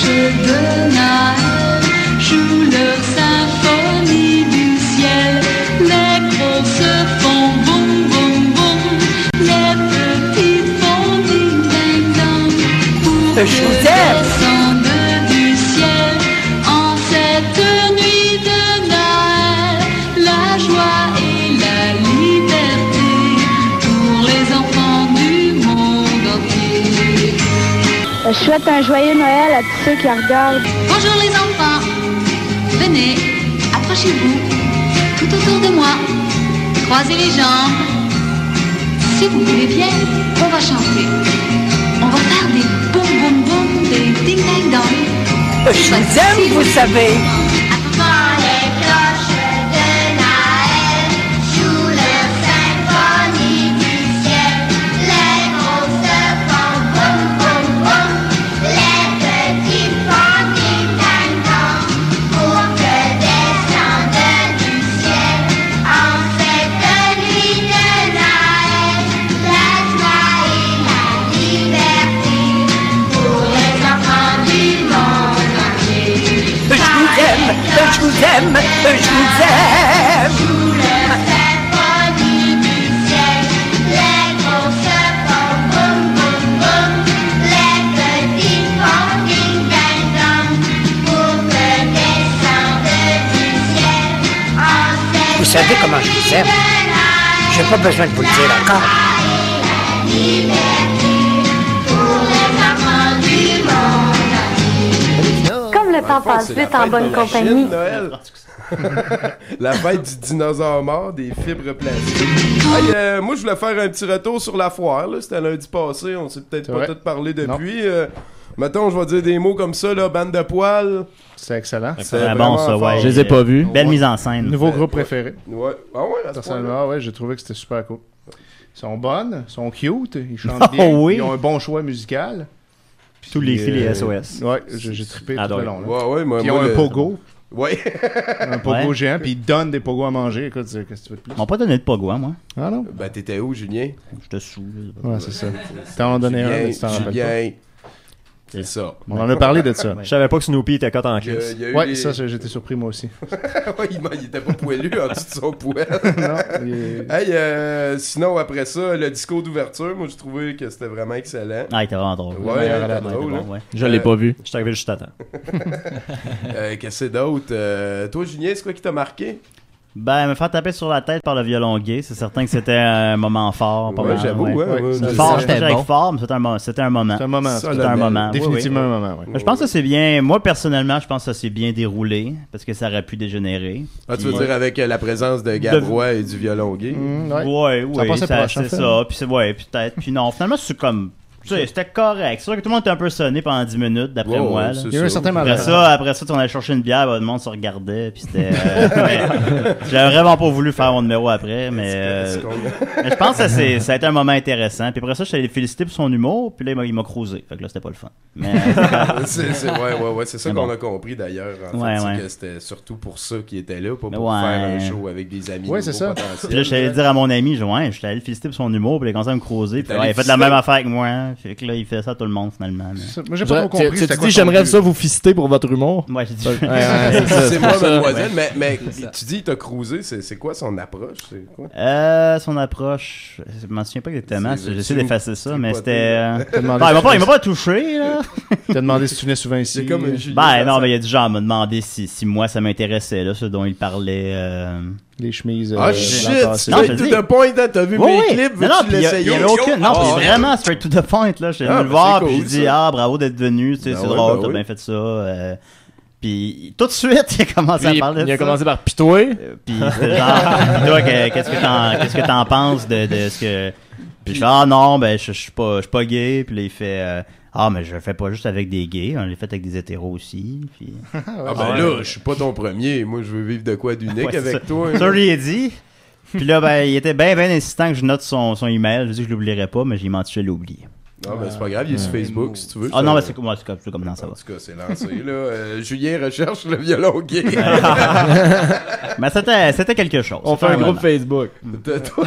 cloches de Noël jouent leur symphonie du ciel. Les gros se font boum boum boum, les petits font ding ding dong. Pour que descende du ciel en cette nuit de Noël la joie et la liberté pour les enfants du monde entier. Je souhaite un joyeux Noël à tous ceux qui regardent. Bonjour les enfants, venez, approchez-vous, tout autour de moi, croisez les jambes. Si vous voulez bien, on va chanter. On va faire des boum boum boum, des ding ding dong. Je vous aime, vous savez. Quand les cloches de Noël jouent leur symphonie du ciel, les gros se font boum boum boum, les petits font ding ding dong. Pour que descende du ciel en cette nuit de Noël la joie et la liberté pour les enfants du monde entier. Je vous aime, je vous aime, je vous aime. Sous leur symphonie du ciel, les gros se font boum boum boum, les petits font ding ding dong. Pour que descende du ciel en cette Vous savez comment je vous aime. J'ai pas besoin de vous le dire encore. la liberté pour les enfants du monde entier. Comme le temps passe C'est la vite en fête bonne de la compagnie. Chine, Noël. La fête du dinosaure mort, des fibres plastiques. Hey, euh, moi, je voulais faire un petit retour sur la foire. Là. C'était lundi passé. On s'est peut-être C'est pas vrai. tout parlé depuis. Euh, mettons, je vais dire des mots comme ça, là, bande de poils. C'est excellent. C'est C'est vraiment bon ça, fort. ouais. Je les ai pas vus. Belle mise en scène. Nouveau groupe préféré. Ouais. Ah ouais, à ce point-là. Personnellement, ouais, j'ai trouvé que c'était super cool. Ils sont bonnes, ils sont cute, ils chantent bien, Oh oui. ils ont un bon choix musical. Tous les Puis, filles, les euh, S O S. Ouais, j'ai j'ai trippé tout Adoré. le long. Là. Ouais, ouais, moi, Puis ils moi, ont un le- pogo, Ouais. un pogo Ouais. géant, puis ils donnent des pogos à manger. Écoute, c'est- qu'est-ce que tu veux de plus? Ils m'ont pas donné de pogo, hein, moi. Ah non? Ben, t'étais où, Julien? J'étais sous. Ouais, c'est ça. T'en as donné un, mais tu t'en rappelles pas. Julien. C'est ça. On en a parlé de ça. Je savais pas que Snoopy était cote en Il y a- crise. il y a eu Ouais, des- ça, ça, j'étais surpris moi aussi. Ouais, il, m'a- il était pas poilu en dessous de son poêle. Non, il est- Hey, euh, sinon, après ça, le discours d'ouverture, moi, j'ai trouvé que c'était vraiment excellent. Ah, il était vraiment drôle. Ouais, il il était était drôle, drôle, hein. ouais. Je l'ai Euh, pas vu. Je suis arrivé juste à temps. Euh, Qu'est-ce que c'est d'autre? Euh, toi, Julien, c'est quoi qui t'a marqué? Ben, me faire taper sur la tête par le violon gay, c'est certain que c'était un moment fort. Pas Ouais, mal, j'avoue, ouais. ouais, ouais, ça, ouais. Fort, C'était je dirais bon. fort, mais c'était un, mo- c'était un moment. C'est un moment. Ça, C'était le un bel. moment. oui, Définitivement oui. un moment, ouais. Mais je pense que c'est bien. Moi, personnellement, je pense que ça s'est bien déroulé parce que ça aurait pu dégénérer. Ah, tu veux Puis- dire avec euh, la présence de Gabrois et du violon gay? Mmh, ouais. Ouais, ouais, Ça passait ça- proche, en c'est fait. ça. Puis c'est ouais, puis peut-être. Puis non, finalement, c'est comme. Tu sais, c'était correct. C'est sûr que tout le monde était un peu sonné pendant dix minutes, d'après Ouais, moi. ouais, là. c'est Il y a eu un certain Après malaise. ça, après ça, on allait chercher une bière, ben, le monde se regardait, puis c'était. euh, mais J'avais vraiment pas voulu faire mon numéro après, mais. euh, C'est con. mais je pense que ça, c'est- ça a été un moment intéressant. Puis après ça, je suis allé le féliciter pour son humour, puis là, il m'a- il m'a cruisé. Fait que là, c'était pas le fun. Mais. euh, C'est c'est- ouais, ouais, ouais, c'est ça Mais qu'on bon. a compris d'ailleurs. En Ouais, fait, c'est ouais. que c'était surtout pour ça qu'il était là, pas pour Ouais. faire un show avec des amis. Ouais, c'est nouveaux ça. potentiels. Puis là, je suis allé dire à mon ami, je ouais, je suis allé le féliciter pour son humour, puis il a commencé à me creuser, puis T'es ouais, il a allé fait de la féliciter? même affaire que moi. hein. Fait que là, il fait ça à tout le monde finalement. mais- Ça, moi, j'ai pas trop Tu- compris. Tu c'était tu quoi dis, son j'aimerais but. ça vous féliciter pour votre humour. Ouais, j'ai dit. Ouais, ouais, c'est ça, C'est c'est moi, pour ça. mademoiselle, Ouais. mais, mais tu dis, t'as cruisé, c'est c'est quoi son approche? C'est quoi? Euh, son approche, je m'en souviens pas exactement, C'est- j'essaie tu- d'effacer ça, tu mais potes, c'était. euh, T'as demandé Non, il m'a si pas, tu il m'a pas touché, là. T'as demandé si tu venais souvent ici. C'est comme un Julien. Ben, non, ça- mais il y a du genre, m'a demandé si, si moi ça m'intéressait, là, ce dont il parlait. Euh... Les chemises. euh, Ah blanc shit! cassé. Non, je Straight te to dis. the point, hein, t'as vu Ouais, mes ouais. clips? Non, non, Veux-tu puis il y a- il y l'essayer? avait aucune. Non, Ah, puis vraiment straight to the point, là. J'étais Ah, venu le ben, voir, c'est puis cool, j'ai dit, ça. ah, bravo d'être venu, tu sais, Ben c'est ouais, drôle, ben t'as oui. bien fait ça. euh, Puis tout de suite, il a commencé Lui, à parler il de a ça. commencé par pitoyer. Euh, Puis c'était genre, Puis toi, que- qu'est-ce que t'en, qu'est-ce que t'en penses de, de ce que. Puis je fais, ah non, ben je je suis pas, je suis pas gay. Puis là, il fait, euh, ah, mais je le fais pas juste avec des gays, on l'a fait avec des hétéros aussi. Puis. Ah ben là, je suis pas ton premier. Moi, je veux vivre de quoi d'unique Ouais, c'est avec ça. toi. Ça, je lui ai dit. Puis là, ben, il était bien, bien insistant que je note son, son email. Je lui ai dit que je l'oublierais pas, mais j'ai menti, je l'ai oublié. Non, ben c'est pas grave, il est sur Facebook si tu veux. Ah non, mais c'est comme, ouais, c'est comme, c'est comme non, ça va. En tout cas, c'est lancé, là. Euh, Julien recherche le violon gay. Mais c'était, c'était quelque chose. On fait un groupe Facebook. Toi,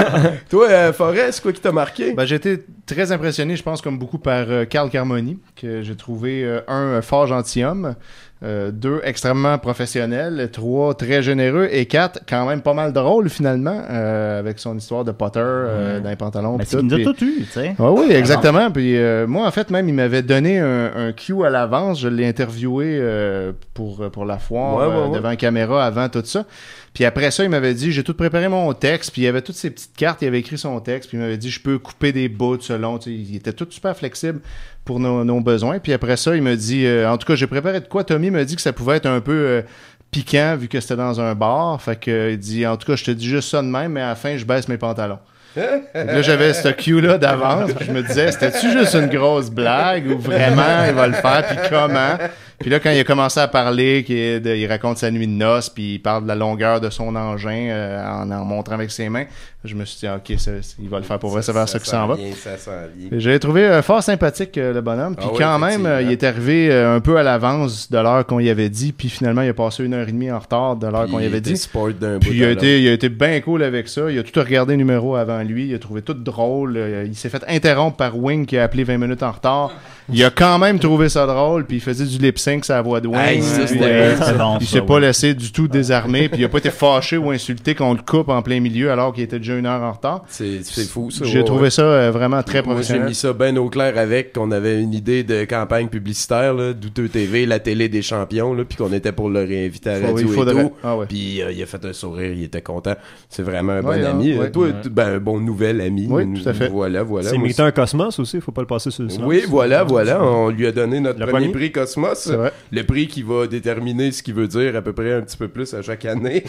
toi euh, Forest, c'est quoi qui t'a marqué? Ben, j'ai été très impressionné, je pense, comme beaucoup, par euh, Carl Carmoni, que j'ai trouvé, euh, un, euh, fort gentilhomme, euh, deux, extrêmement professionnel, trois, très généreux, et quatre, quand même pas mal drôle, finalement, euh, avec son histoire de Potter euh, Ouais. dans les pantalons. Mais pis c'est tout, qu'il nous a pis- tout eu, tu sais. Ah oui, exactement. Puis euh, moi, en fait, même, il m'avait donné un, un cue à l'avance. Je l'ai interviewé euh, pour, pour la foire, Ouais, ouais, euh, ouais. devant la caméra, avant tout ça. Puis après ça, il m'avait dit, j'ai tout préparé mon texte, puis il y avait toutes ces petites cartes, il avait écrit son texte, puis il m'avait dit, je peux couper des bouts selon, tu sais, il était tout super flexible pour nos, nos besoins. Puis après ça, il me dit, euh, en tout cas, j'ai préparé de quoi, Tommy m'a dit que ça pouvait être un peu euh, piquant, vu que c'était dans un bar. Fait que, euh, il dit, en tout cas, je te dis juste ça de même, mais à la fin, je baisse mes pantalons. Fait que là, j'avais ce cue-là d'avance, puis je me disais, c'était-tu juste une grosse blague ou vraiment il va le faire, puis comment? Puis là, quand il a commencé à parler, qu'il est de- il raconte sa nuit de noces, puis il parle de la longueur de son engin euh, en en montrant avec ses mains, je me suis dit, ah, ok, ça, ça- il va le faire pour vrai, c'est vers ça qu'il s'en va. vient, ça s'en vient. Et J'avais trouvé euh, fort sympathique euh, le bonhomme. Puis Ah oui, quand même, euh, il effectivement. est arrivé euh, un peu à l'avance de l'heure qu'on y avait dit. Puis finalement, il a passé une heure et demie en retard de l'heure Puis qu'on y il avait était dit. sport d'un bout Puis il a, à été, il a été bien cool avec ça. Il a tout regardé le numéro avant lui. Il a trouvé tout drôle. Euh, Il s'est fait interrompre par Wing qui a appelé vingt minutes en retard. Il a quand même trouvé ça drôle. Puis il faisait du lip sync sur la voix de Wing. Hey, ça, Puis, c'était euh, C'est bon, il ça, s'est pas ouais. laissé du tout désarmé. Puis il a pas été fâché ou insulté qu'on le coupe en plein milieu alors qu'il était déjà une heure en retard. C'est c'est fou, ça. J'ai ouais, trouvé ouais. ça euh, vraiment très Moi, j'ai professionnel. mis ça bien au clair avec qu'on avait une idée de campagne publicitaire, là, Douteux T V, la télé des champions, là, puis qu'on était pour le réinviter à la Faut- radio il et faudrait. tout. Ah ouais. Puis euh, il a fait un sourire, il était content. C'est vraiment un bon Ouais, ami. ouais, Toi, ouais. t- ben, un bon nouvel ami. Oui, Nous- tout à fait. Voilà, voilà. C'est Moi, mérité un Cosmos aussi, faut pas le passer sur le silence. Oui, voilà, voilà. On lui a donné notre Le premier premier. prix Cosmos. C'est vrai. Le prix qui va déterminer ce qu'il veut dire à peu près un petit peu plus à chaque année.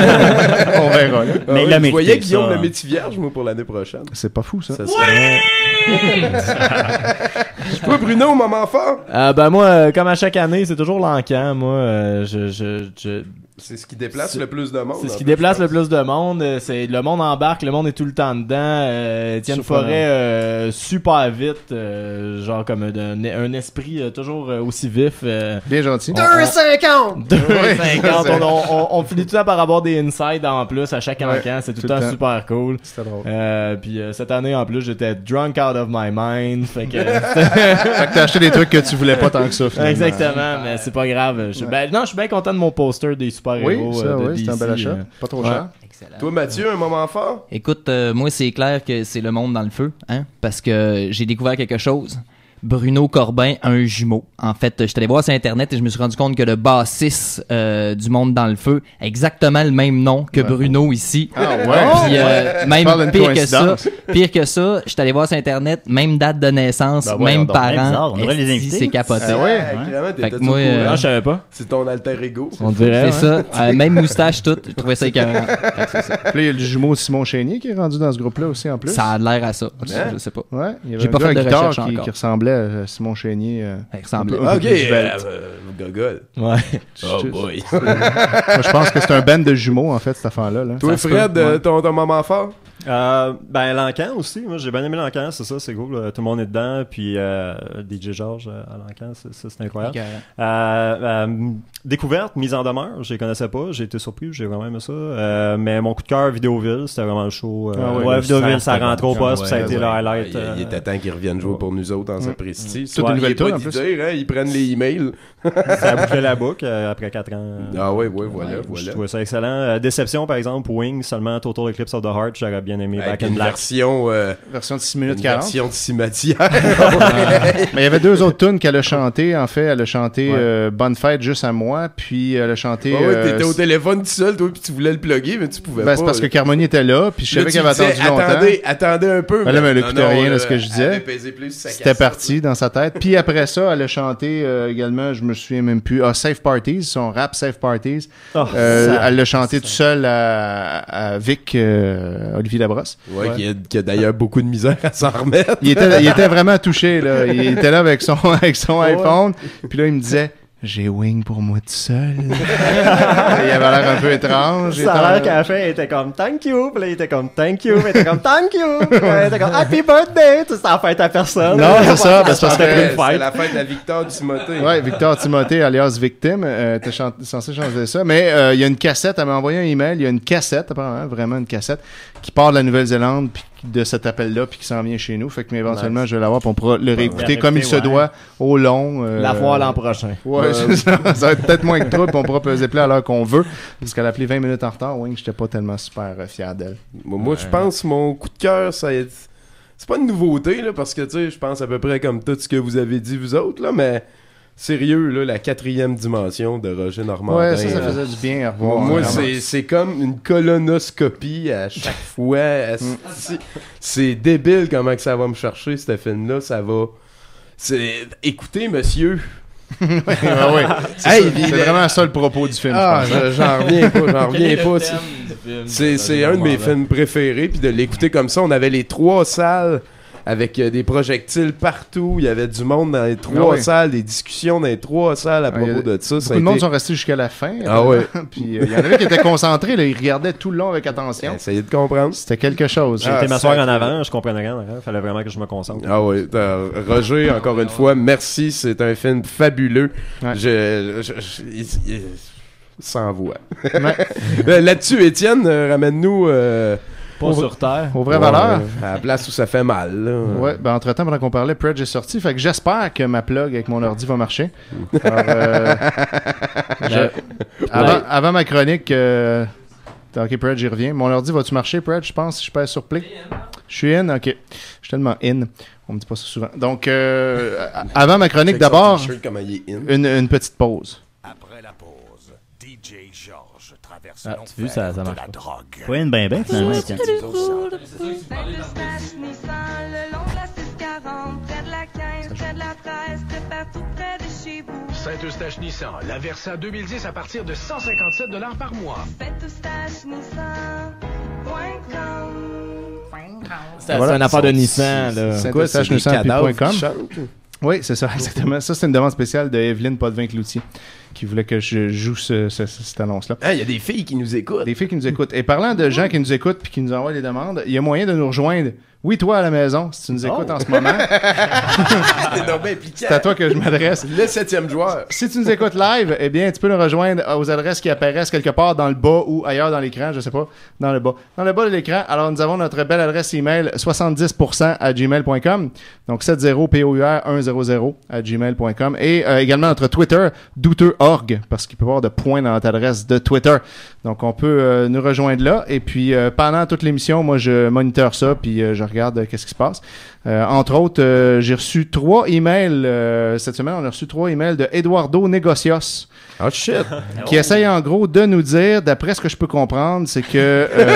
On verra. là. Mais il a je voyais mérité, Guillaume ça. le métier vierge, moi, pour l'année prochaine. C'est pas fou, ça. Ça serait... Toi, Bruno, moment fort? Euh, ben moi, euh, comme à chaque année, c'est toujours l'encan. Moi, euh, je, je, je- C'est ce qui déplace C'est- le plus de monde. c'est ce en qui plus, déplace je le pense. plus de monde. Euh, C'est le monde embarque, le monde est tout le temps dedans. Euh, Étienne Super. Forêt, euh, super vite, euh, genre comme un, un esprit euh, toujours euh, aussi vif. euh, Bien gentil. deux cinquante! deux Ouais, cinquante. ça, On, on, on, on finit tout le temps par avoir des insides en plus à chaque Ouais, encan. C'est tout, tout le le temps temps. super cool. C'était drôle. Euh, puis euh, cette année en plus, j'étais drunk out of my mind. Fait que Fait que t'as acheté des trucs que tu voulais pas tant que ça, finalement. exactement, mais c'est pas grave. Je, ben, non, je suis bien content de mon poster des super-héros. Oui, ça, euh, de oui, c'est un D C, bel achat. euh. Pas trop Ouais. cher. Excellent. Toi, Mathieu, un moment fort? Écoute, euh, moi, c'est clair que c'est le monde dans le feu, hein, parce que j'ai découvert quelque chose. Bruno Corbin a un jumeau. En fait, je suis allé voir sur Internet et je me suis rendu compte que le bassiste euh, du Monde dans le Feu a exactement le même nom que Ouais. Bruno ici. Ah ouais? Puis, euh, même Parle d'une pire que ça, coïncidence. pire que ça, je suis allé voir sur Internet, même date de naissance, Ben voyons même donc, bien parents. bizarre, on devrait les Esti, inviter. C'est capoté. Ah ouais? Clairement, Fait t'étais que moi, au euh, courant. Ah, je savais pas. C'est ton alter ego. On dirait. C'est ouais. ça. Euh, même moustache, tout. Je trouvais ça écœurant. Fait que c'est ça. Puis là, il y a le jumeau Simon Chénier qui est rendu dans ce groupe-là aussi, en plus. Ça a l'air à ça. Je, Hein? je sais pas. Ouais, il y avait J'ai un pas gars fait à de guitare recherche qui, encore. qui ressemblait à Simon Chénier. euh, Il ressemblait. un peu Ok, plus euh, svelte. euh, Gogol. Ouais. Oh Je- boy. Moi, je pense que c'est un band de jumeaux, en fait, cette affaire-là. Là. Toi, Ça se Fred, peut, euh, ouais. ton, ton moment fort? Euh, ben l'encan aussi, moi j'ai bien aimé l'encan, c'est ça, c'est cool, euh, tout le monde est dedans, puis euh, D J George euh, à l'encan, c'est, ça c'est incroyable. Écœurant. Euh, euh, découverte, mise en demeure, je les connaissais pas, j'ai été surpris, j'ai vraiment aimé ça. Euh, mais mon coup de cœur, Vidéoville, c'était vraiment le show. Euh, Ah ouais, ouais, le Vidéoville, sang, ça rentre c'était au bon. poste, puis ça a Ouais, été ouais. le highlight. Il, il était temps qu'ils reviennent jouer pour nous autres en sapristi. Toute une nouvelle il est pas tour, en d'y plus. dire, hein, ils prennent les emails. euh, ça a bouclé la boucle euh, après quatre ans. Ah ouais, ouais, voilà, Ouais, Je voilà. trouvais ça excellent. Euh, déception, par exemple, Wing, seulement Total Eclipse of the Heart, j'aurais bien aimé Avec Back in une Black. version, euh, Version de six une minutes quarante. version de cimetière. Mais il y avait deux autres tunes qu'elle a chantées. En fait, elle a chanté Ouais. euh, Bonne fête juste à moi, puis elle a chanté. Ah ouais, euh, t'étais au téléphone tout seul, toi, puis tu voulais le plugger, mais tu pouvais ben, pas. c'est parce que Carmoni était là, puis je Là, savais tu qu'elle avait disais, attendu longtemps. Attendez, attendez un peu. Ben là, mais elle Non, écoutait non, rien de euh, ce que je disais. elle avait pesé plus sur sa C'était cassette, parti dans sa tête. Puis après ça, elle a chanté euh, également, je me souviens même plus, ah, Safe Parties, son rap Safe Parties. Oh, Euh, ça- elle l'a chanté tout seul à, à Vic, euh, Olivier Labrosse. Ouais, Qui, a, qui a d'ailleurs beaucoup de misère à s'en remettre. Il était, il était vraiment touché, là. Il était là avec son, avec son iPhone. Puis là, il me disait, j'ai wing pour moi tout seul. Il avait l'air un peu étrange. Ça a l'air qu'à la fin, il était comme thank you. Puis là, il était comme thank you. Puis il était comme thank you. Puis là, il était comme happy birthday. Tu sais, c'est la fête à personne. Non, c'est ça. Parce que C'est c'est la fête à Victor Timothée. Ouais, Victor Timothée, alias Victime, euh, était chan- censé changer ça. Mais euh, il y a une cassette, elle m'a envoyé un email, il y a une cassette, apparemment, vraiment une cassette, qui part de la Nouvelle-Zélande, puis de cet appel-là, puis qui s'en vient chez nous. Fait que mais éventuellement, Nice. je vais l'avoir, puis on pourra le réécouter Ouais, comme il se ouais. doit, au long. euh, La fois l'an prochain. Ouais, Euh, c'est ça. Ça va être peut-être moins que trop, puis on pourra peser plus à l'heure qu'on veut. Parce qu'elle a appelé vingt minutes en retard, Wing, j'étais pas tellement super euh, fier d'elle. Moi, moi, je pense mon coup de cœur, ça est... c'est pas une nouveauté, là, parce que, tu sais, je pense à peu près comme tout ce que vous avez dit, vous autres, là, mais sérieux, là, la quatrième dimension de Roger Normandin. Ouais, ça, ça là. faisait du bien à Moi, revoir. moi, vraiment. c'est, c'est comme une colonoscopie à chaque fois. Asti. C'est débile comment que ça va me chercher, cette film-là. Ça va... C'est... Écoutez, monsieur... ouais, ouais. C'est, Hey, ça, il c'est est- vraiment ça le propos du film, Ah, je pense. je- j'en reviens pas, j'en Quel est reviens le pas. thème C'est- du film C'est, de c'est Roger un de mes Normandin? films préférés, puis de l'écouter comme ça, on avait les trois salles avec euh, des projectiles partout, il y avait du monde dans les trois Ah ouais. salles, des discussions dans les trois salles à Ah, il y a- propos de ça. ça Beaucoup a de monde été- sont restés jusqu'à la fin. Ah euh, ouais. Puis euh, il y en avait qui étaient concentrés, là, ils regardaient tout le long avec attention. Essayez de comprendre. C'était quelque chose. J'ai Ah, été m'asseoir ça- en avant, je comprenais rien. Il fallait vraiment que je me concentre. Ah oui, euh, Roger, encore une fois, merci, c'est un film fabuleux. Ouais. Je, je- je- il- il- sans voix. Ouais. Euh, Là-dessus, Étienne, euh, ramène-nous euh, Pas sur Terre. Aux vraies valeurs. ouais, à la place où ça fait mal. Là. Ouais, ben entre-temps, pendant qu'on parlait, Purge est sorti. Fait que j'espère que ma plug avec mon ordi va marcher. Alors, euh, je- avant, avant ma chronique, euh, ok, Purge, j'y reviens. Mon ordi va-tu marcher, Purge, je pense, si je pèse sur play? Je suis in, ok. Je suis tellement in. On me dit pas ça souvent. Donc, euh, avant ma chronique, Check son d'abord, t-shirt, comment il est in. une, une petite pause. Après la pause, D J Georges traverse Ah, tu as vu, ça, ça marche pas. drogue. Pas une ben ben, finalement, Étienne. C'est sûr que tu parlais dans le Saint-Eustache, Nissan, le long de la six quarante, près de la quinze, près de la treize, très partout près de chez vous. Saint-Eustache Nissan, la Versa deux mille dix à partir de cent cinquante-sept dollars par mois. Saint-Eustache, Nissan, point com. C'est Voilà. c'est une affaire de Nissan, là. C'est Quoi, c'est des cadavres qui com. chantent? Oui, c'est ça, exactement. Ça, c'est une demande spéciale de Evelyne Potvin-Cloutier qui voulait que je joue ce, ce- cette annonce-là. Ah, il y a des filles qui nous écoutent. Des filles qui nous écoutent. Et parlant de gens qui nous écoutent puis qui nous envoient des demandes, il y a moyen de nous rejoindre. Oui, toi à la maison, si tu nous écoutes en ce moment, T'es donc bien impliquant. c'est à toi que je m'adresse. Le septième joueur. Si tu nous écoutes live, eh bien, tu peux nous rejoindre aux adresses qui apparaissent quelque part dans le bas ou ailleurs dans l'écran, je sais pas, dans le bas. Dans le bas de l'écran, alors nous avons notre belle adresse email soixante-dix pour cent à gmail point com. Donc soixante-dix P O U R cent à gmail point com. Et euh, également notre Twitter, douteux point org, parce qu'il peut y avoir de points dans notre adresse de Twitter. Donc on peut euh, nous rejoindre là. Et puis euh, pendant toute l'émission, moi je moniteur ça, puis euh, je regarde euh, qu'est-ce qui se passe. Euh, entre autres, euh, j'ai reçu trois emails euh, cette semaine. On a reçu trois emails de Eduardo Negocios, Oh shit. qui essaye en gros de nous dire, d'après ce que je peux comprendre, c'est que euh,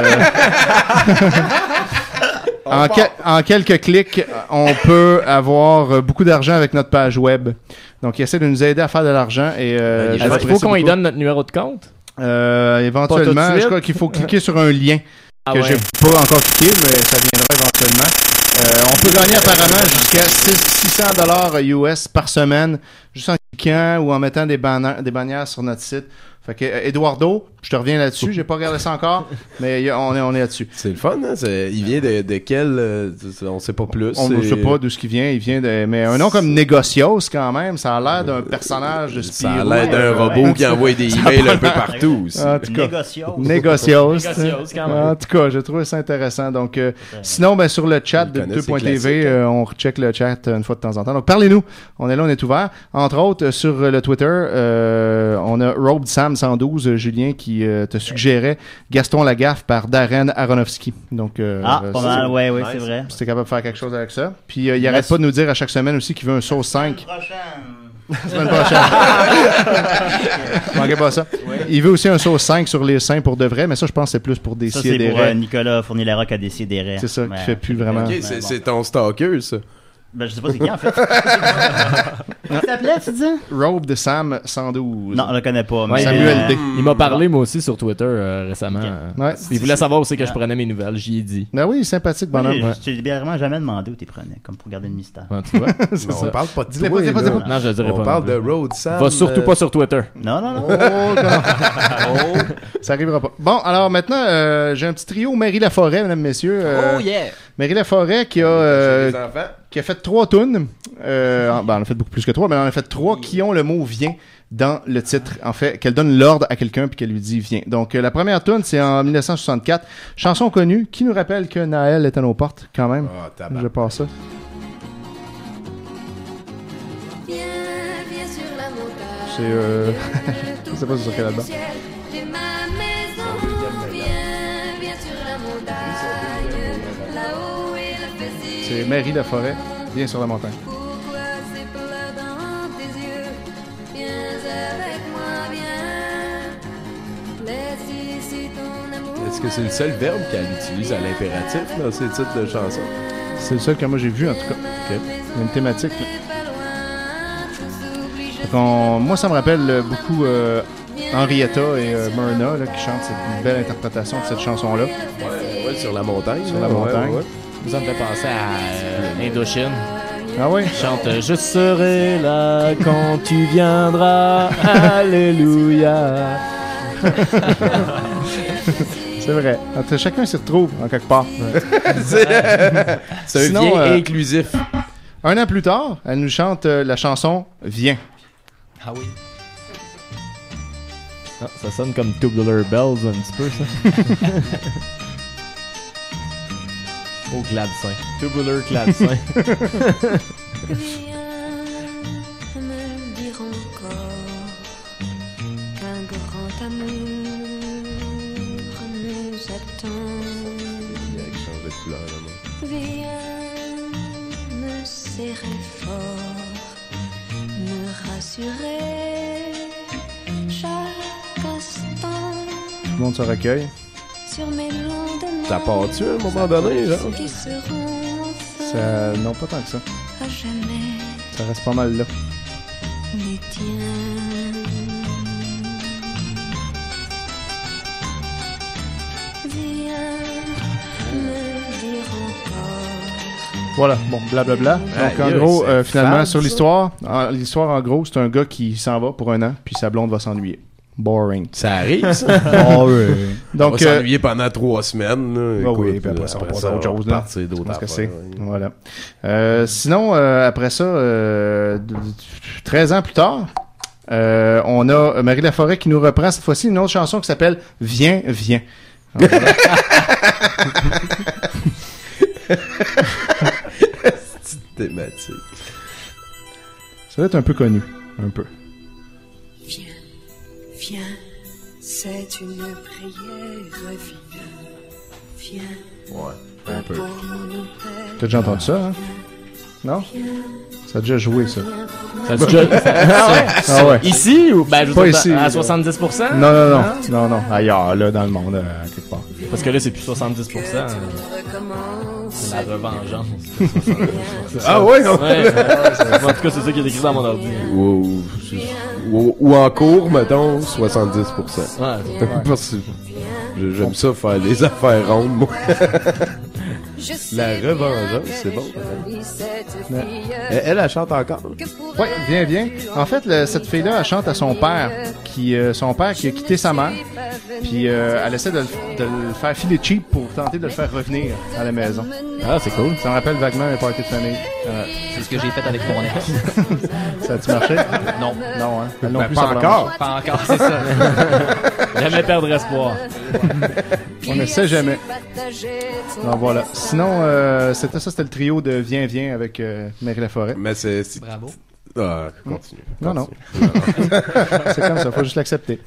en, que- en quelques clics, on peut avoir euh, beaucoup d'argent avec notre page web. Donc, il essaie de nous aider à faire de l'argent et euh, Est-ce qu'il j'apprécie faut qu'on lui beaucoup. donne notre numéro de compte? Euh, Pas tout éventuellement, de je suite. crois qu'il faut cliquer sur un lien Ah que ouais. j'ai pas encore cliqué, mais ça viendra éventuellement. Euh, on peut gagner apparemment jusqu'à six cents dollars U S par semaine, juste en cliquant ou en mettant des, bannières, des bannières sur notre site. Fait que, euh, Eduardo, je te reviens là-dessus. J'ai pas regardé ça encore, mais y a- on est, on est là-dessus. C'est le fun, hein? C'est- il vient de, de quel... euh, on sait pas plus. On ne c'est- sait pas d'où ce qui vient. Il vient de, mais un nom comme Negocios, quand même, ça a l'air d'un personnage de Ça a Spirou. l'air d'un robot qui envoie des emails un peu partout aussi. En tout cas, Négocios. Négocios. Négocios, quand même. En tout cas, j'ai trouvé ça intéressant. Donc, euh, sinon, ben, sur le chat Il de connaît deux ses point T V, classiques, hein. euh, on recheck le chat une fois de temps en temps. Donc, parlez-nous. On est là, on est ouvert. Entre autres, euh, sur euh, le Twitter, euh, on a Robe Sam cent douze, euh, Julien, qui euh, te suggérait Gaston Lagaffe par Darren Aronofsky. Donc, euh, Ah, euh, pas si- mal, ouais, ouais, Nice. c'est vrai. si t'es capable de faire quelque chose avec ça. Puis, euh, il Merci. arrête pas de nous dire à chaque semaine aussi qu'il veut un sauce cinq. Prochaine. Semaine prochaine. Manquez pas ça. Il veut aussi un sauce cinq sur les seins pour de vrai, mais ça, je pense que c'est plus pour des Ça, si et c'est des pour raies. euh, Nicolas Fournier-Larocque à décider. C'est ça, qui fait plus vraiment. Ok, c'est, c'est ton stalker, ça. Ben, je sais pas c'est qui, en fait. Comment ça s'appelait, tu dis? Robe de Sam cent douze. Non, on le connaît pas. Ouais, Mais Samuel euh, D. Il m'a parlé, moi aussi, sur Twitter euh, récemment. Ouais. Il voulait savoir aussi que je prenais mes nouvelles. J'y ai dit. Ben oui, sympathique, bonhomme. Oui, Ouais. je t'ai vraiment jamais demandé où t'es prenais, comme pour garder le mystère. Ouais, tu vois? C'est Non, ça. on parle pas de Dis-le toi, pas, dis-le pas, là. dis-le pas. Non, je le dirai On pas. parle non de plus. Road Sam. Va surtout euh, pas sur Twitter. Non, non, non. Oh, non. Ça arrivera pas. Bon, alors maintenant, euh, j'ai un petit trio, Marie Laforêt, mesdames, messieurs. Euh, Oh yeah! Marie Laforêt qui a, euh, chez les enfants. qui a fait trois tunes. Euh, en- ben, on en a fait beaucoup plus que trois, mais on en a fait trois qui ont le mot vient dans le titre. En fait, qu'elle donne l'ordre à quelqu'un puis qu'elle lui dit viens. Donc, euh, la première tune, c'est en dix-neuf cent soixante-quatre. Chanson connue qui nous rappelle que Naël est à nos portes, quand même. Ah, tabac. Je passe ça. Viens, viens sur la montagne. C'est, euh, je sais pas si c'est sur quel album. J'ai ma maison. Viens, viens sur la montagne. Là-haut est le paisible. C'est Marie Laforêt, viens sur la montagne. Pourquoi c'est plat dans tes yeux? Viens avec moi, viens. Laisse ici ton amour. Est-ce que c'est le seul verbe qu'elle utilise à l'impératif dans ses titres de chansons? C'est le seul que moi j'ai vu, en tout cas. Il y a une thématique, là. Fait qu'on- moi, ça me rappelle euh, beaucoup euh, Henrietta et euh, Myrna là, qui chantent cette belle interprétation de cette chanson-là. Ouais, ouais, sur la montagne. Sur là, la ouais, montagne. ouais. Ça me fait penser à euh, Indochine. Ah oui? Il chante euh, Je serai là quand tu viendras. Alléluia. C'est vrai. Entre- chacun s'y retrouve en quelque part. C'est c'est un Sinon, bien euh, inclusif. Un an plus tard, elle nous chante euh, la chanson Viens. Ah oui. Ah, ça sonne comme Tubular Bells un petit peu, ça. Au clavecin. Tubular clavecin. Viens me dire encore qu'un grand amour nous attend. Il a changé de couleur, là, moi. Viens me serrer fort, me rassurer chaque instant Tout le monde se recueille. sur mes lendemains. Ça part-tu à un moment donné, genre? Qui seront Ça... Non, pas tant que ça. à jamais Ça reste pas mal là. les tiens. Viens me dire encore. Voilà, bon, blablabla. Donc, Ah, en yeah, gros, c'est euh, finalement, fade, sur ça. l'histoire, en- l'histoire, en gros, c'est un gars qui s'en va pour un an, puis sa blonde va s'ennuyer. Boring. Ça arrive, ça. Donc, On va euh, s'ennuyer pendant trois semaines. Là. bah Écoute, oui, puis après ça, on passe à autre chose. on Là. partir Je d'autres pense que affaires, c'est. ouais. Voilà. Euh, sinon, euh, après ça, euh, d- d- treize ans plus tard, euh, on a Marie Laforêt qui nous reprend cette fois-ci une autre chanson qui s'appelle Viens, viens. Alors, voilà. Petite thématique. Ça va être un peu connu. Un peu. Viens, viens, c'est une prière, viens, viens. Ouais, un peu. Pour mon père. T'as déjà entendu ça, hein? Non? Ça a déjà joué, ça. Ça a déjà... Ah ouais? Ah ouais. Ici ou ben, je veux Pas dire, ici. à là. soixante-dix pour cent? Non, non, non. Hein? Non, non. Ailleurs, là, dans le monde, euh, quelque part. Parce que là, c'est plus soixante-dix pour cent. C'est la revengeance. Ah ouais, non? Ouais, ouais, ouais, en tout cas, c'est ça qui est écrit dans mon ordi. Ou, ou, ou en cours, mettons, soixante-dix pour cent. Ouais, C'est pas possible. Je- J'aime ça faire des affaires rondes, moi. La revengeance, c'est bon. Ouais. Elle, elle, elle chante encore. Ouais, bien, bien. En fait, le- cette fille-là, elle chante à son père, qui, euh, son père qui a quitté sa mère, puis euh, elle essaie de le, de le faire filer cheap pour tenter de le faire revenir à la maison. Ah, c'est cool. Ça me rappelle vaguement un party de famille. Euh, C'est ce que j'ai fait avec mon ex. ça a-tu marché? Non. Non, hein? Elle non Ben, plus, pas ça encore. Pas encore, c'est ça. Jamais perdre espoir. On ne sait jamais. Donc voilà. Sinon, euh, c'était ça, c'était le trio de Viens, viens avec euh, Marie Laforêt. Mais c'est... c'est- Bravo. Ah, continue. Non, non. continue. C'est comme ça, faut juste l'accepter.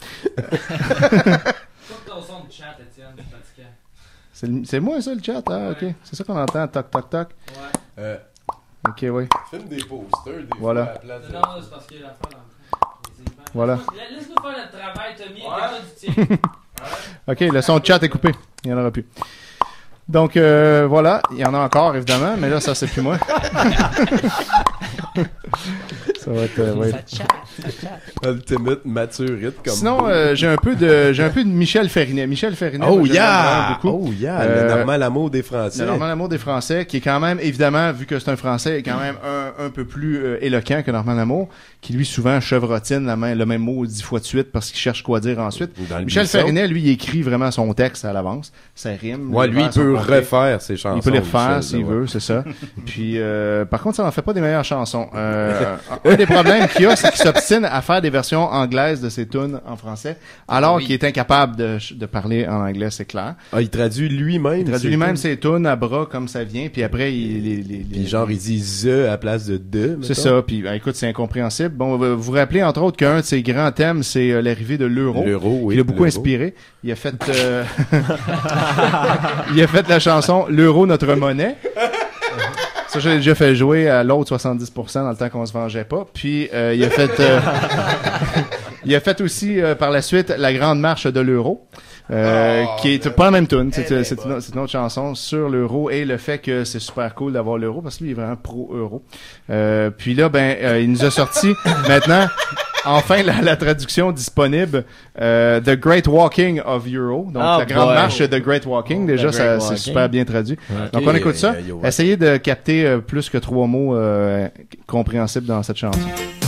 C'est le- c'est moi ça le chat, ah ok. C'est ça qu'on entend, toc toc toc. Euh, Ok, oui. filme des posters, des Voilà. fois, à la place de- Non, c'est parce qu'il y a la fin dans le Voilà. Laisse-nous faire notre travail, Tommy, et toi du tien. Ok, le son de chat est coupé. Il n'y en aura plus. Donc euh, voilà, il y en a encore évidemment, mais là ça c'est plus moi. Ça va être... euh, ouais. Ça chatte, ça chatte. Ultimate maturite comme. Sinon, euh, j'ai un peu de j'ai un peu de Michel Ferrinet. Michel Ferrinet, Oh moi, je l'aime yeah! vraiment beaucoup. Oh yeah! Euh, le Normand Lamour des Français. Le Normand Lamour des Français, qui est quand même, évidemment, vu que c'est un Français, est quand même un, un peu plus euh, éloquent que Normand Lamour, qui lui souvent chevrotine la main, le même mot dix fois de suite parce qu'il cherche quoi dire ensuite. Dans le Michel buisson. Ferrinet, lui, il écrit vraiment son texte à l'avance. Ça rime. Ouais, lui, il vers son peut complet. refaire ses chansons. Il peut les refaire Michel, s'il ouais. veut, c'est ça. Puis, euh, par contre, ça n'en fait pas des meilleures chansons. Euh, un des problèmes qu'il y a, c'est qu'il s'obstine à faire des versions anglaises de ses tunes en français, alors Oui. qu'il est incapable de, de parler en anglais, c'est clair. Ah, il traduit lui-même. Il traduit ses lui-même tunes. ses tunes à bras comme ça vient, puis après, il... Les, les, Puis les- genre, il dit the à la place de de. C'est ça, puis ben, écoute, c'est incompréhensible. Bon, vous vous rappelez entre autres qu'un de ses grands thèmes, c'est euh, l'arrivée de l'euro. L'euro, oui. Il a beaucoup l'euro. inspiré. Il a fait, euh, il a fait la chanson "L'euro notre monnaie". Ça, j'ai déjà fait jouer à l'autre soixante-dix pour cent dans le temps qu'on se vengeait pas. Puis euh, il a fait, euh, il a fait aussi euh, par la suite la grande marche de l'euro. Euh, Oh, qui est pas la même tune, c'est, c'est, c'est, une, c'est une autre chanson sur l'euro et le fait que c'est super cool d'avoir l'euro parce que lui il est vraiment pro euro. Euh, puis là ben euh, il nous a sorti maintenant enfin la, la traduction disponible euh, The Great Walking of Euro, donc Oh la grande boy. marche de Great Walking. Déjà The ça Great c'est Walking. super bien traduit. Ok, Donc on écoute ça. euh, yo, ouais. Essayez de capter euh, plus que trois mots euh, compréhensibles dans cette chanson.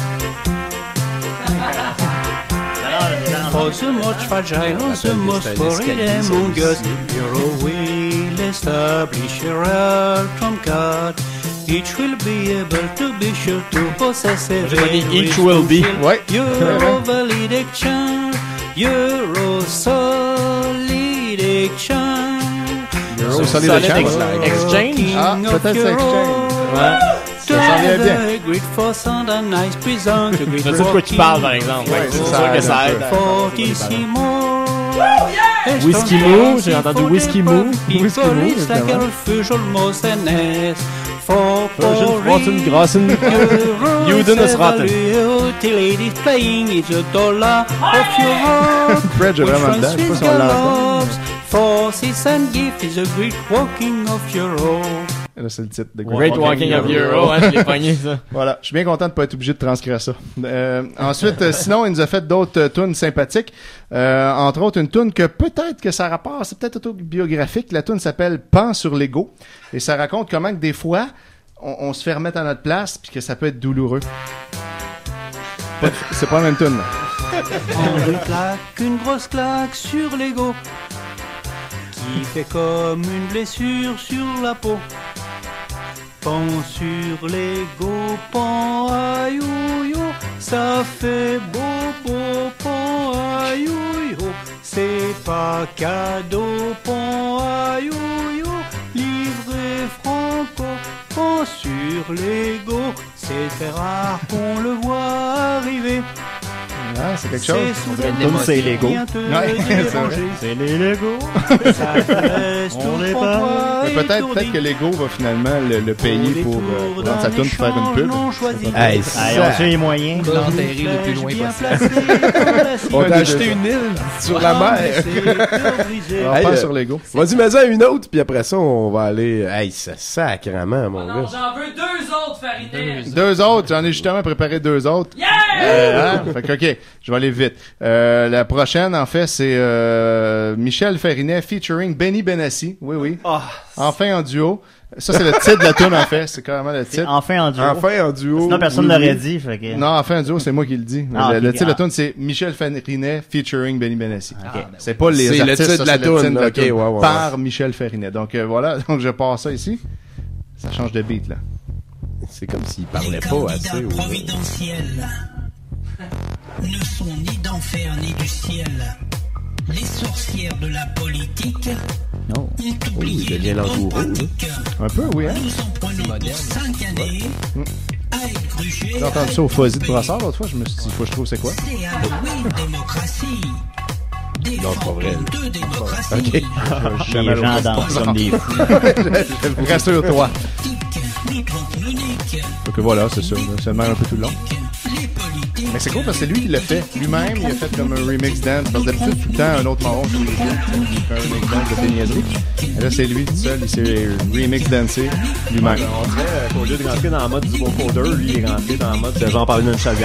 For so much fragile, on the most foreign among us, Euro will establish a realm from God. Each will be able to be sure to possess a Everybody, each will be. Ouais. Euro valid exchange, Euro solid exchange. Euro solid Solid exchange. exchange. Ah, peut-être c'est exchange. Ouais. Ça s'en vient bien. Great force and a nice prison. The great Je sais de quoi tu parles, par exemple. Ouais, Ouais, c'est ça sûr que aide ça un aide. peu. Fortissimo. Whisky Moo, j'ai entendu Whisky Moo. Whisky Moo, It's like évidemment. a fusion most and S. For Rotten, Grossen, Juden is rotten. Utility playing is a dollar of euro. Fred, j'ai vraiment dedans. Je sais pas si on l'entend. Forces and gift is a great walking of euro. Là, c'est le titre de Great Walking of Euro, hein, je l'ai pogné, ça. Voilà, je suis bien content de pas être obligé de transcrire ça. Euh, ensuite, euh, sinon, il nous a fait d'autres euh, tunes sympathiques. Euh, entre autres, une tune que peut-être que ça rapport, c'est peut-être autobiographique. La tune s'appelle Pan sur l'ego. Et ça raconte comment que des fois, on, on se fait remettre à notre place puis que ça peut être douloureux. Pas de- C'est pas la même tune. On lui claque une grosse claque sur l'ego qui fait comme une blessure sur la peau. Pan sur l'ego, pan aïe ou yo, ça fait beau beau pan aïe ou yo, c'est pas cadeau pan aïe ou yo, livré franco, pan sur l'ego, c'est très rare qu'on le voit arriver. Ah, c'est quelque chose. Comme c'est Lego. Ouais, c'est vrai. C'est les Lego. On est pas. Mais peut-être peut-être que Lego va finalement le, le payer pour, euh, pour rendre sa tune pour faire une pub. Hey, Hey, ça. on sait les moyens. L'enterrer le plus loin possible. On t'a acheté une île sur la mer. Alors, Hey, pas euh, sur Lego. Vas-y, mets-en une autre, puis après ça, on va aller. Hey, c'est sacrement, mon Non, gars. j'en veux deux autres farinés. Deux autres, j'en ai justement préparé deux autres. Yeah! Euh, hein? Fait que, ok, je vais aller vite. Euh, la prochaine, en fait, c'est euh, Michel Ferrinet featuring Benny Benassi. Oui, oui. Enfin en duo. Ça, c'est le titre de la tune, en fait. C'est carrément le C'est titre. enfin en duo. Enfin en duo. Sinon, personne oui, l'aurait oui. dit. Fait que... Non, enfin en duo, c'est moi qui le dis. Ah, le, ok, le titre de la ah. tune, c'est Michel Ferrinet featuring Benny Benassi. Ok. C'est pas les C'est le artistes, titre ça, de la c'est le titre tune, de la ok, tune, ouais, ouais, par Michel Ferrinet. Donc euh, voilà, donc je passe ça ici. Ça change de beat, là. C'est comme s'il parlait pas assez. Candidats providentiels ne sont ni d'enfer ni du ciel. Les sorcières de la politique Non. ont oublié il devient les bonnes langoureux, pratiques. Un peu, oui, hein? Nous en prenons pour cinq années à égruger. J'ai entendu ça au Fuzzy de Brassard l'autre fois, je me suis dit, faut que je trouve c'est quoi? C'est Halloween démocratie. Des Non, c'est pas vrai. de démocratie. Ok. Les gens dansent comme des fous. Rassure-toi. Les trente uniques. Donc voilà, c'est ça. C'est même un peu tout le long. Les politiques Mais c'est cool parce que c'est lui qui l'a fait. Lui-même, il a fait comme un remix dance. Parce que d'habitude, tout le temps, un autre marron sur les films, il fait un remix dance de des niaiseries. Et là, c'est lui tout seul, il s'est remix dancé lui-même. Ouais, on dirait euh, qu'au lieu de rentrer dans le mode du vocoder, lui, il est rentré dans le mode de Jean-Paul Nunchaga.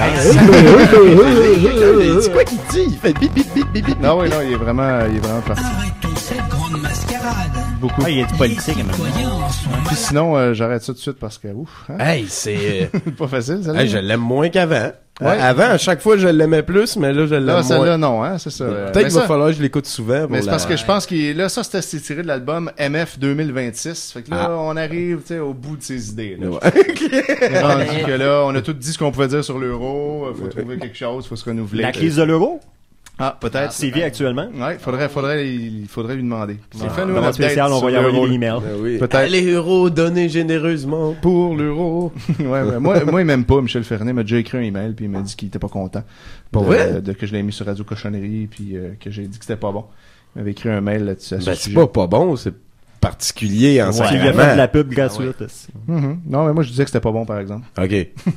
C'est quoi qu'il dit? Il fait bip bip bip bip bip. Non, oui, non, il est vraiment, il est vraiment parti. Arrêtons cette grande mascarade. Beaucoup. Ah, il y a du politique, même. Puis sinon, euh, j'arrête ça tout de suite parce que, ouf. Hein? Hey, c'est. Pas facile, ça. Hey, je l'aime moins qu'avant. Ouais. Avant, à chaque fois, je l'aimais plus, mais là, je l'aime Là, moins. celle-là, non, hein, c'est ça. Peut-être Mais qu'il ça- va falloir que je l'écoute souvent. Mais pour c'est la- parce que je pense qu'il là, ça, c'était tiré de l'album M F deux mille vingt-six. Fait que là, Ah. on arrive, tu sais, au bout de ses idées, là. Ouais. On est rendu que là, on a tout dit ce qu'on pouvait dire sur l'euro. Faut trouver quelque chose, faut se renouveler. La crise de l'euro? Ah, peut-être. C'est vie actuellement? Ouais, faudrait, faudrait, il faudrait lui demander. Ah, Fais-nous demande un update spéciale, on sur va y envoyer l'euro. des emails. Ben oui. Peut-être. Allez, euro, donnez généreusement pour l'euro. Ouais, mais moi, moi, il m'aime pas. Michel Fernet m'a déjà écrit un email puis il m'a dit qu'il était pas content. Pour de, vrai? de que je l'ai mis sur Radio Cochonnerie puis euh, que j'ai dit que c'était pas bon. Il m'avait écrit un mail là-dessus. à ce Ben, c'est sujet. pas pas bon, c'est particulier en Ouais, il a fait de sacrament. la pub gratuite. Mhm. Non, mais moi, je disais que c'était pas bon, par exemple. OK.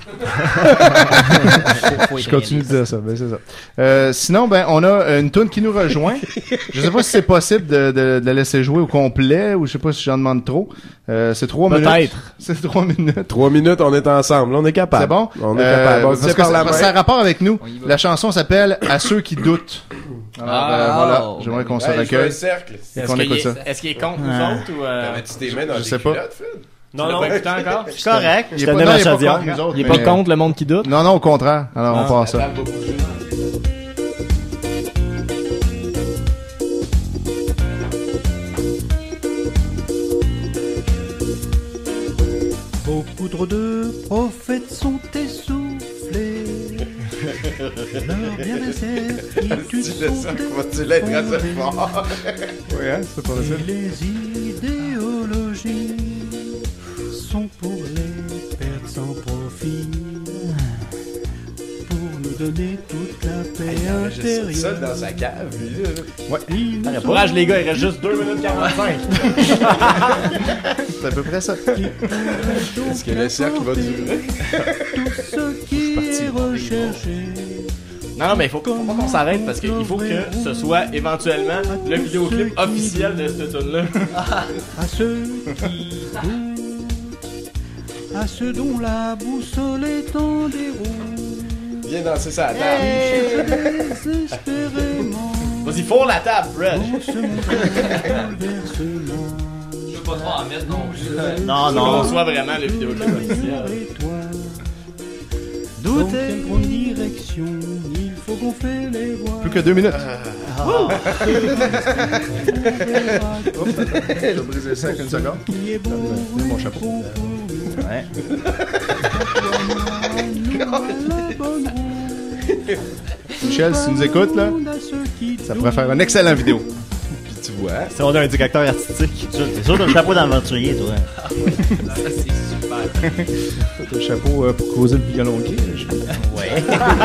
Je continue de dire ça, ben c'est ça. Euh, sinon, ben, on a une toune qui nous rejoint. Je sais pas si c'est possible de, de, de la laisser jouer au complet ou je sais pas si j'en demande trop. Euh, c'est trois minutes. Peut-être. C'est trois minutes. Trois minutes, on est ensemble. Là, on est capable. C'est bon? On est Euh, capable. On parce se tient que par ça, la parce que ça a main. rapport avec nous. On y va. La chanson s'appelle À ceux qui doutent. Alors, Ah, euh, voilà. oh. J'aimerais qu'on se Hey, je fais un recueille. cercle. Et qu'on écoute ça. Est-ce qu'il est contre nous Ah. autres ou. euh, Avais-tu tes mains dans Je les sais pas. culottes, Phil? Non, tu l'as non. pas écouté encore? C'est correct. Il est Je pas, tenais non, ma il est pas chaudière. contre nous autres. Il est mais- pas contre le monde qui doute? Non, non, au contraire. Alors, on passe ça. Beaucoup trop de prophètes sont essoufflés. Leur bien incertitude sont Vas-tu l'être assez fort? Oui, hein, c'est pas Et possible. les idéologies sont pour les perdre sans profit. Pour nous donner toute la paix intérieure. Seul dans sa cave, lui, là. Ils nous Courage, les gars, il reste juste deux minutes quarante-cinq. C'est à peu près ça. Est-ce que le cercle va durer? tout ce qui est recherché. Non, non, mais il faut, faut pas qu'on s'arrête parce qu'il faut que ce soit éventuellement le vidéoclip officiel de cette tune-là. À ceux qui doutent, à ceux dont la boussole est en déroute. Viens danser ça à la table. Désespérément, Vas-y, fourre la table, Fred. dans ce monde bouleversement. Je veux pas trop en mettre non plus. Non, On non. soit vraiment le vidéoclip officiel. Doutez en direction, il faut gonfler les voiles. Plus que deux minutes. Je vais briser le sac une seconde. Qui est beau, Donne mon chapeau. Ouais. Michel, si tu nous écoutes, là, ça pourrait faire une excellente vidéo. Puis tu vois. Si on a un directeur artistique. T'es sûr que le chapeau d'aventurier, toi? Ça, c'est super. T'as le chapeau euh, pour causer le violon gay. Ouais.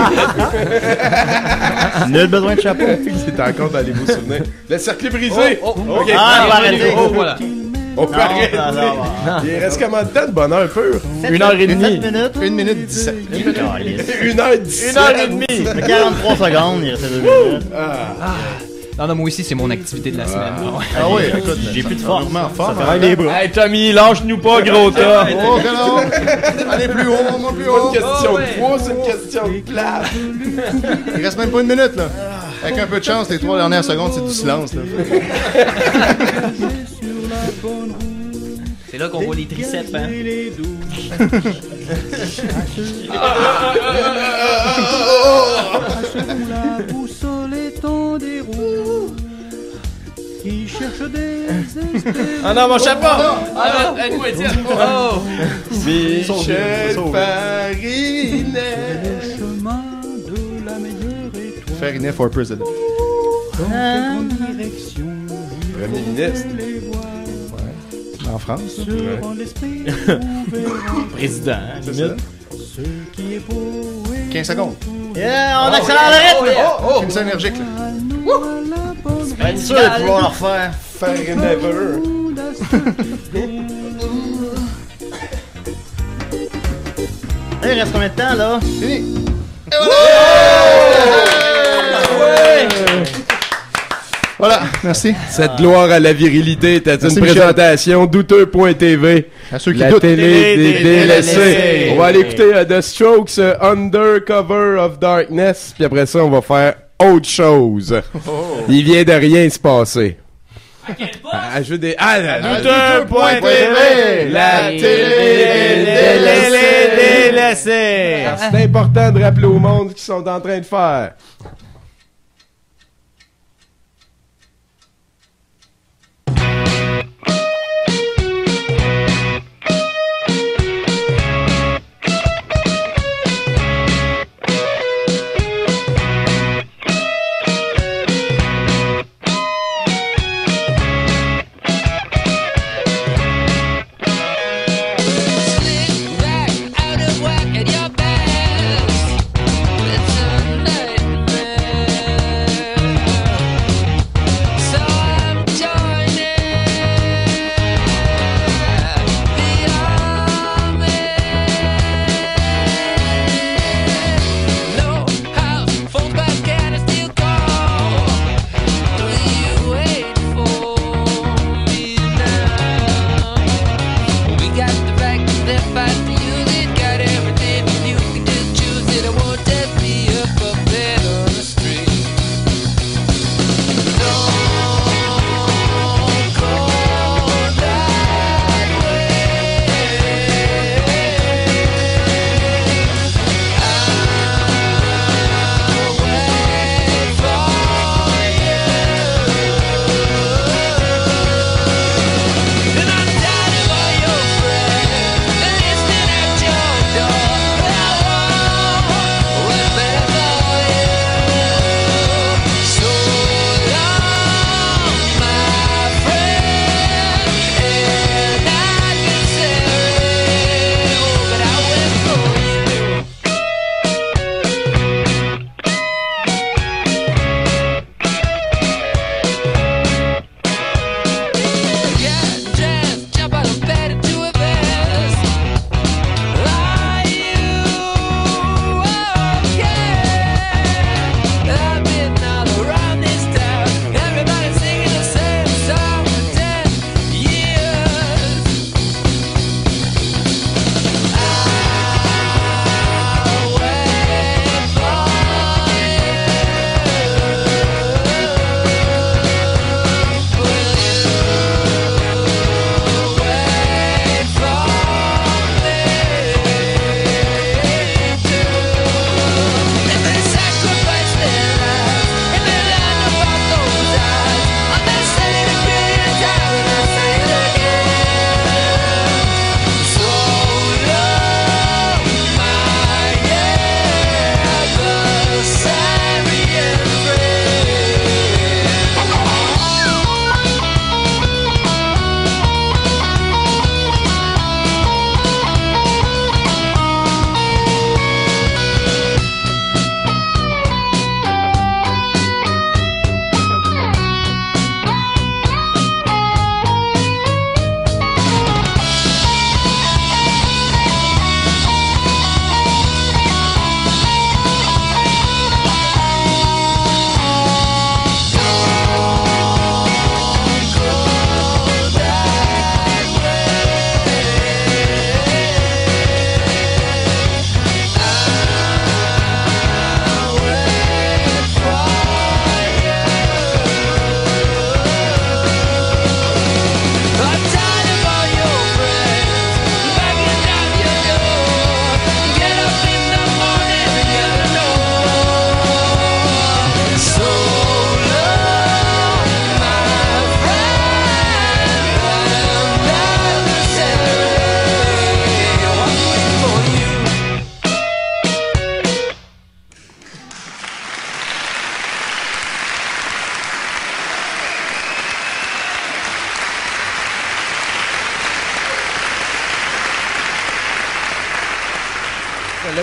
Nul besoin de chapeau. C'est encore dans les beaux souvenirs. Le cercle est brisé. Oh, oh, Ok. Ah, on va arrêter. Oh, voilà. On peut Non, arrêter. non, non, non. Il reste combien de temps de bonheur pur? Une heure et demie. sept minutes. Une minute dix-sept. Une heure dix. Une heure et demie. quarante-trois secondes, il restait deux minutes. Non, non, moi aussi, c'est mon activité de la semaine. Ouais. Ah oui, écoute, J'ai plus de force. vraiment fort. Ça fait les bras. Hey, Tommy, lâche-nous pas, gros tas. Oh, que non! Allez plus haut, monte plus C'est pas haut! une question Oh, ouais. de poids, c'est une question de place. Il reste même pas une minute, là. Avec un peu de chance, les trois dernières secondes, c'est du silence, là. C'est là qu'on voit les triceps, hein. La boussole est en déroute. Qui cherche des Ah non, mon chapeau. Ah, aide-moi, Étienne. Oh! Michel Farinet. le chemin de la meilleure étoile. Farinet for president. Dans quelle grande direction Premier ministre. les voiles En France. sur l'esprit ouvert. Président, hein, C'est limite. ça. Ce qui est beau et quinze secondes. Yeah, on accélère le rythme. Oh, oh. Film ça énergique, là. nous à la bonne On va être sûr de pouvoir le refaire. Farinet. route à ceux qui doutent. Là, il reste combien de temps, là? Fini. Voilà, merci. Cette gloire à la virilité était Merci, une Michel. présentation douteux point t v. À ceux qui la doutent. télé des Des délaissés. délaissés. On va aller écouter euh, The Strokes, euh, Under Cover of Darkness, puis après ça, on va faire autre chose. Il vient de rien se passer. Ah, je veux des... Ah, la- douteux point t v. La télé des délaissés. délaissés. C'est important de rappeler au monde ce qu'ils sont en train de faire. Out of whack at your best. It's a nightmare.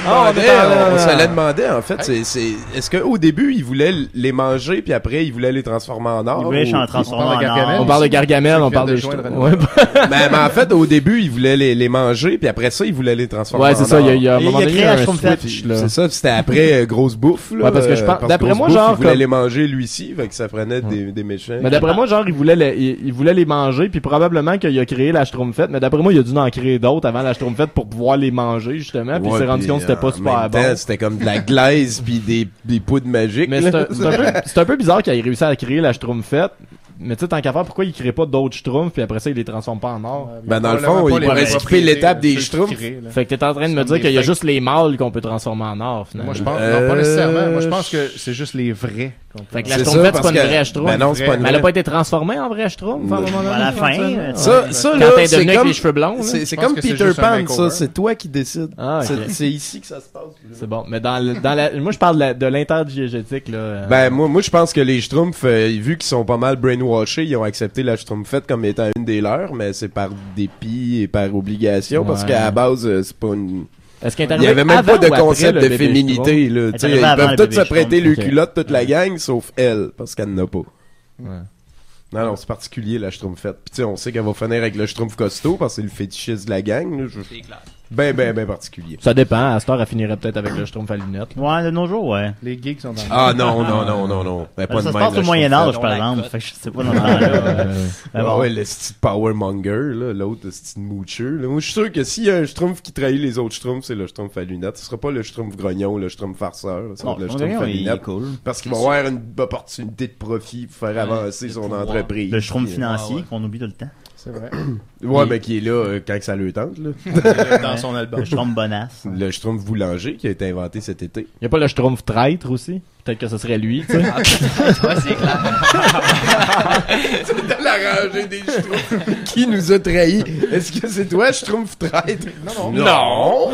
demandait, on est en- on, on se le demandait en fait, c'est, c'est, est-ce qu'au début ils voulaient les manger puis après ils voulaient les transformer en or? Ils voulaient ou- les transformer On parle de en Gargamel. or. On parle de Gargamel, on Ceux parle qui de viennent de Schtroumpf. joindre Ouais, mais, mais en fait, au début, ils voulaient les, les manger, puis après ça, ils voulaient les transformer ouais en c'est ça. or. Il y a, il y a un Il moment a donné, il y créé a la un Schtroumpfette. switch, là. C'est ça, puis c'était après euh, Grosse Bouffe. Là, Ouais, parce que je euh, pense- d'après Grosse moi, Bouffe, genre, ils voulaient comme- les manger lui aussi, fait que ça prenait des, des méchants. Mais d'après moi, genre, il voulait, les, il, il voulait les manger, puis probablement qu'il a créé la Schtroumpfette, mais d'après moi, il a dû en créer d'autres avant la Schtroumpfette pour pouvoir les manger, justement, puis il Ouais, s'est rendu puis, compte que c'était pas en super même bon. temps, c'était comme de la glaise puis des, des poudres magiques. Mais là. c'est un, c'est un peu, c'est un peu bizarre qu'il ait réussi à créer la Schtroumpfette. Mais tu sais, tant qu'à faire, pourquoi il crée pas d'autres Schtroumpfs puis après ça, il les transforme pas en or? Ben, dans le fond, il pourrait skipper l'étape des Schtroumpfs. Fait que t'es en train de me comme dire des qu'il y a fakes. juste les mâles qu'on peut transformer en or, finalement. Moi, je pense, Euh, non, pas nécessairement. Moi, je pense que c'est juste les vrais. qu'on peut- Fait que la C'est Schtroumpfette, ça, c'est pas une parce que- vraie Schtroumpf. Ben non, c'est pas une Mais elle a vraie. pas été transformée en vraie Schtroumpf à un moment donné. À la fin, éventuellement? euh, Ça, ça, Quand là, t'es c'est devenu avec comme, les cheveux blonds, là. c'est, c'est Je pense comme que c'est Peter juste un Pan, makeover. ça. C'est toi qui décides. Ah, ok. c'est, c'est ici que ça se passe. C'est bon. Mais dans, le- dans la, moi, je parle de, la- de l'interdiégétique, là. euh, Ben, moi, moi, je pense que les Schtroumpfs, euh, vu qu'ils sont pas mal brainwashés, ils ont accepté la Schtroumpfette comme étant une des leurs, mais c'est par dépit et par obligation, parce Ouais. qu'à la base, euh, c'est pas une... Est-ce qu'il est Il y arrivé avait même avant pas de ou après concept le de bébé féminité, là. Elle Tu sais, est ils arrivée avant peuvent le tous bébé se prêter le Schtroumpf. Ok. culotte, toute la gang, sauf elle, parce qu'elle n'a pas. Ouais. Non, non, c'est particulier, la Schtroumpfette. Puis tu sais, on sait qu'elle va finir avec le Schtroumpf costaud, parce que c'est le fétichiste de la gang, là. Je- C'est clair. Ben, ben, ben particulier. Ça dépend. À cette heure, elle finirait peut-être avec le Schtroumpf à lunettes. là. Ouais, de nos jours, ouais. Les geeks sont dans le Ah non, non, non, non, non. Ben, pas Ça de se même, passe la au Moyen-Âge, Schtroumpfette. par la exemple. cote. Fait que je sais pas dans ce temps-là. Euh, Mais Ah bon. ouais, le style Powermonger, là, l'autre, le style Moocher. Là. Moi, je suis sûr que s'il y a un Schtroumpf qui trahit les autres Schtroumpfs, c'est le Schtroumpf à lunettes. Ce sera pas le Schtroumpf grognon ou le Schtroumpf farceur. là. Ça va Non, être le le Schtroumpf à grognon, il est lunettes. cool. Parce qu'il va avoir une opportunité de profit pour faire avancer son pouvoir. entreprise. Le Schtroumpf Puis, financier Ah ouais. qu'on oublie tout le temps. C'est vrai. euh, Ouais, mais qui est là euh, quand que ça le tente, là. Dans son album. Le Schtroumpf bonasse. Le Schtroumpf boulanger qui a été inventé cet été. y a pas le Schtroumpf traître aussi? Peut-être que ce serait lui, tu sais. Ah, peut-être, ouais, c'est clair. C'est dans la rangée des Schtroumpfs qui nous a trahis. Est-ce que c'est toi, Schtroumpf traître? Non, non. Non!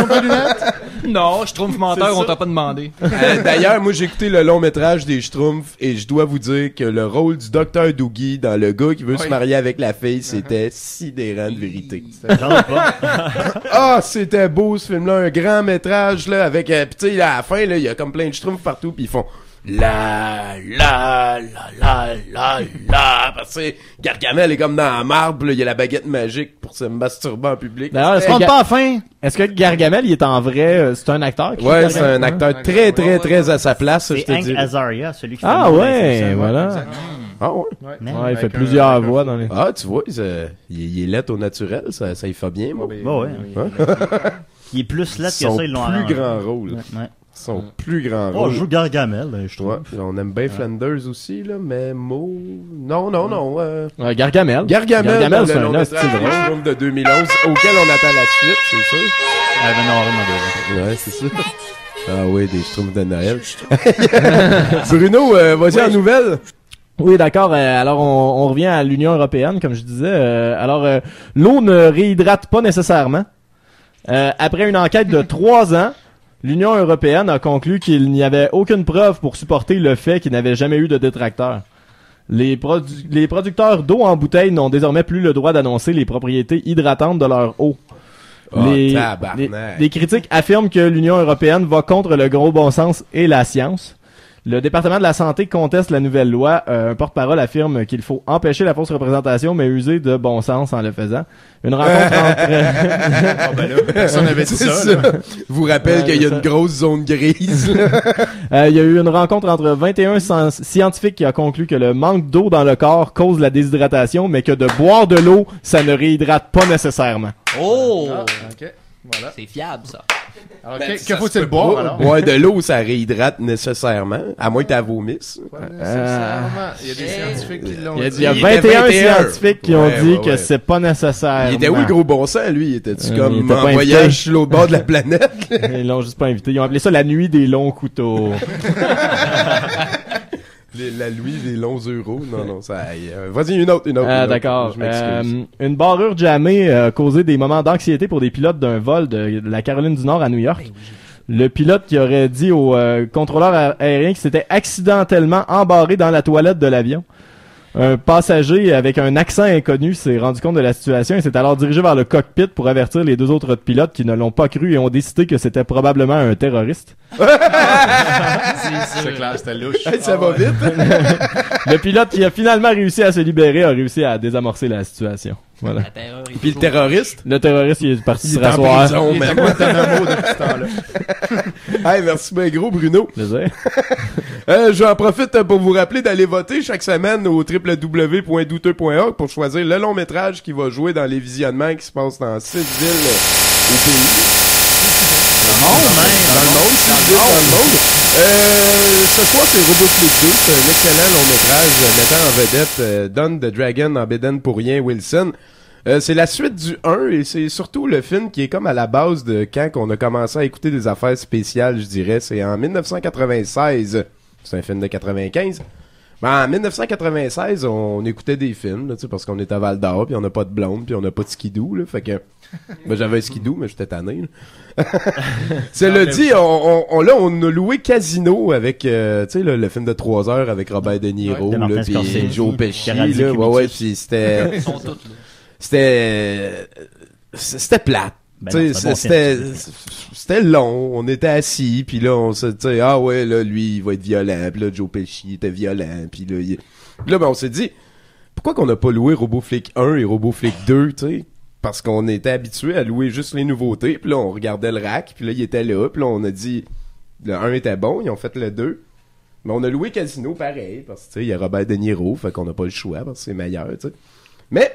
Non, je trouve menteur, C'est on ça. t'a pas demandé. Euh, D'ailleurs, moi j'ai écouté le long métrage des Schtroumpfs et je dois vous dire que le rôle du docteur Doogie dans le gars qui veut se Oui. marier avec la fille, c'était sidérant de vérité. J'en ai pas. Ah, c'était beau ce film-là, un grand métrage là avec, euh, pis tu sais à la fin là, il y a comme plein de Schtroumpfs partout puis ils font la la la la la la parce que Gargamel est comme dans la marbre, puis là il y a la baguette magique pour se masturber en public. D'ailleurs, est-ce Compte que, pas à la fin. est-ce que Gargamel, il est en vrai, euh, c'est un acteur? qui Ouais, joue c'est Gargamel? un acteur très très très à sa place, je C'est te Hank dis. Azaria, celui qui fait Ah le ouais, Simpson. voilà. Ah ouais. Ouais. Ouais, Ouais, il fait Avec un- plusieurs avec un voix fou. dans les... Ah, tu vois, il, se- il, il est lettre au naturel, ça, ça y fait bien, moi. Ouais, Bah ouais. oui. Il est plus laid que Son ça, ils l'ont plus arrangé. grand rôle. Ouais, ouais. Son plus grand Oh, rôle. je joue Gargamel, je trouve. Ouais, on aime bien Flanders aussi, là, mais Mo... Non, non, non. Euh... Ouais, Gargamel. Gargamel, Gargamel, dans c'est le un long hostie métrage drôle. des Schtroumpfs de deux mille onze, auquel on attend la suite, c'est sûr. Ah, ben non, Marie, Ouais, c'est ça. Ah oui, des Schtroumpfs de Noël. Bruno, euh, vas-y en nouvelle. Oui, d'accord. euh, alors, on, on revient à l'Union européenne, comme je disais. Euh, alors, euh, l'eau ne réhydrate pas nécessairement. Euh, après une enquête de trois ans, l'Union européenne a conclu qu'il n'y avait aucune preuve pour supporter le fait qu'il n'avait jamais eu de détracteurs. Les, produ- les producteurs d'eau en bouteille n'ont désormais plus le droit d'annoncer les propriétés hydratantes de leur eau. Oh, les, les, tabarnak. les critiques affirment que l'Union européenne va contre le gros bon sens et la science. Le département de la santé conteste la nouvelle loi. Euh, un porte-parole affirme qu'il faut empêcher la fausse représentation, mais user de bon sens en le faisant. Une rencontre entre... Ah, ben là, personne n'avait dit C'est ça. là. Vous rappelle Ouais, qu'il y a c'est une ça. grosse zone grise, là. Euh, Il y a eu une rencontre entre vingt et un science- scientifiques qui a conclu que le manque d'eau dans le corps cause la déshydratation, mais que de boire de l'eau, ça ne réhydrate pas nécessairement. Oh! Ah, ok. Voilà. C'est fiable, ça. Alors, Ben, que, ça que faut-il se peut boire, pas. alors? Boire de l'eau, ça réhydrate nécessairement, à moins que tu vomisses. Pas nécessairement. Il y a des scientifiques qui l'ont Il y a, dit. il y a Il vingt et un était vingt et un. scientifiques qui ont Ouais, dit ouais, que ouais. c'est pas nécessaire. Il était où le gros bon sens, lui? Il était-tu Euh, il comme était en pas invité. voyage sur l'autre bord de la planète? Ils l'ont juste pas invité. Ils ont appelé ça la nuit des longs couteaux. Les- la Louis des longs euros. Non, non, ça aille. Euh, Vas-y, une autre, une autre. Ah, une autre. d'accord. Je m'excuse. Euh, une barrure jammée euh, a causé des moments d'anxiété pour des pilotes d'un vol de, de la Caroline du Nord à New York. Le pilote qui aurait dit au euh, contrôleur a- aérien qu'il s'était accidentellement embarré dans la toilette de l'avion. Un passager avec un accent inconnu s'est rendu compte de la situation et s'est alors dirigé vers le cockpit pour avertir les deux autres pilotes qui ne l'ont pas cru et ont décidé que c'était probablement un terroriste. C'est clair, c'était louche. Hey, ça va vite. Le pilote qui a finalement réussi à se libérer a réussi à désamorcer la situation. Voilà. Puis le terroriste? Le terroriste, il est parti il se est en rasseoir. prison, Il man. était Guantanamo depuis ce temps-là. Hey, merci bien gros, Bruno. Plaisir. Euh, j'en profite pour vous rappeler d'aller voter chaque semaine au w w w point douteux point org pour choisir le long métrage qui va jouer dans les visionnements qui se passent dans six villes au pays. Dans le monde, même. Dans le monde, six villes dans le monde. Euh, ce soir, c'est RoboFlick deux. C'est un excellent long métrage euh, mettant en vedette euh, Don the Dragon en bédaine pour rien Wilson. Euh, c'est la suite du un et c'est surtout le film qui est comme à la base de quand on a commencé à écouter des affaires spéciales, je dirais. C'est en dix-neuf cent quatre-vingt-seize. C'est un film de quatre-vingt-quinze. Ben, en dix-neuf cent quatre-vingt-seize, on, on écoutait des films, là, tu sais, parce qu'on est à Val d'Or, puis on n'a pas de blonde, puis on n'a pas de skidoo, là, fait que... Ben, j'avais un skidoo, mais j'étais tanné, là. Cela dit, on, on, on, là, on a loué Casino avec, euh, tu sais, le, le film de trois heures avec Robert De Niro, Ouais, de là, Martin puis Scorsese, Joe puis Pesci, Gérald là, ouais, ouais, Kubici. puis c'était... Ils sont tous, là. C'était... C'était plate. Ben Tu non, sais, c'est un bon c'était film. c'était long, on était assis, puis là on se dit ah ouais là lui il va être violent, puis là Joe Pesci était violent, puis là il... Puis là ben on s'est dit pourquoi qu'on n'a pas loué RoboFlick un et RoboFlick deux, tu sais, parce qu'on était habitué à louer juste les nouveautés, puis là on regardait le rack, puis là il était là, puis là on a dit le un était bon, ils ont fait le deux. Mais on a loué Casino pareil parce que tu sais il y a Robert De Niro, fait qu'on n'a pas le choix parce que c'est meilleur, tu sais. Mais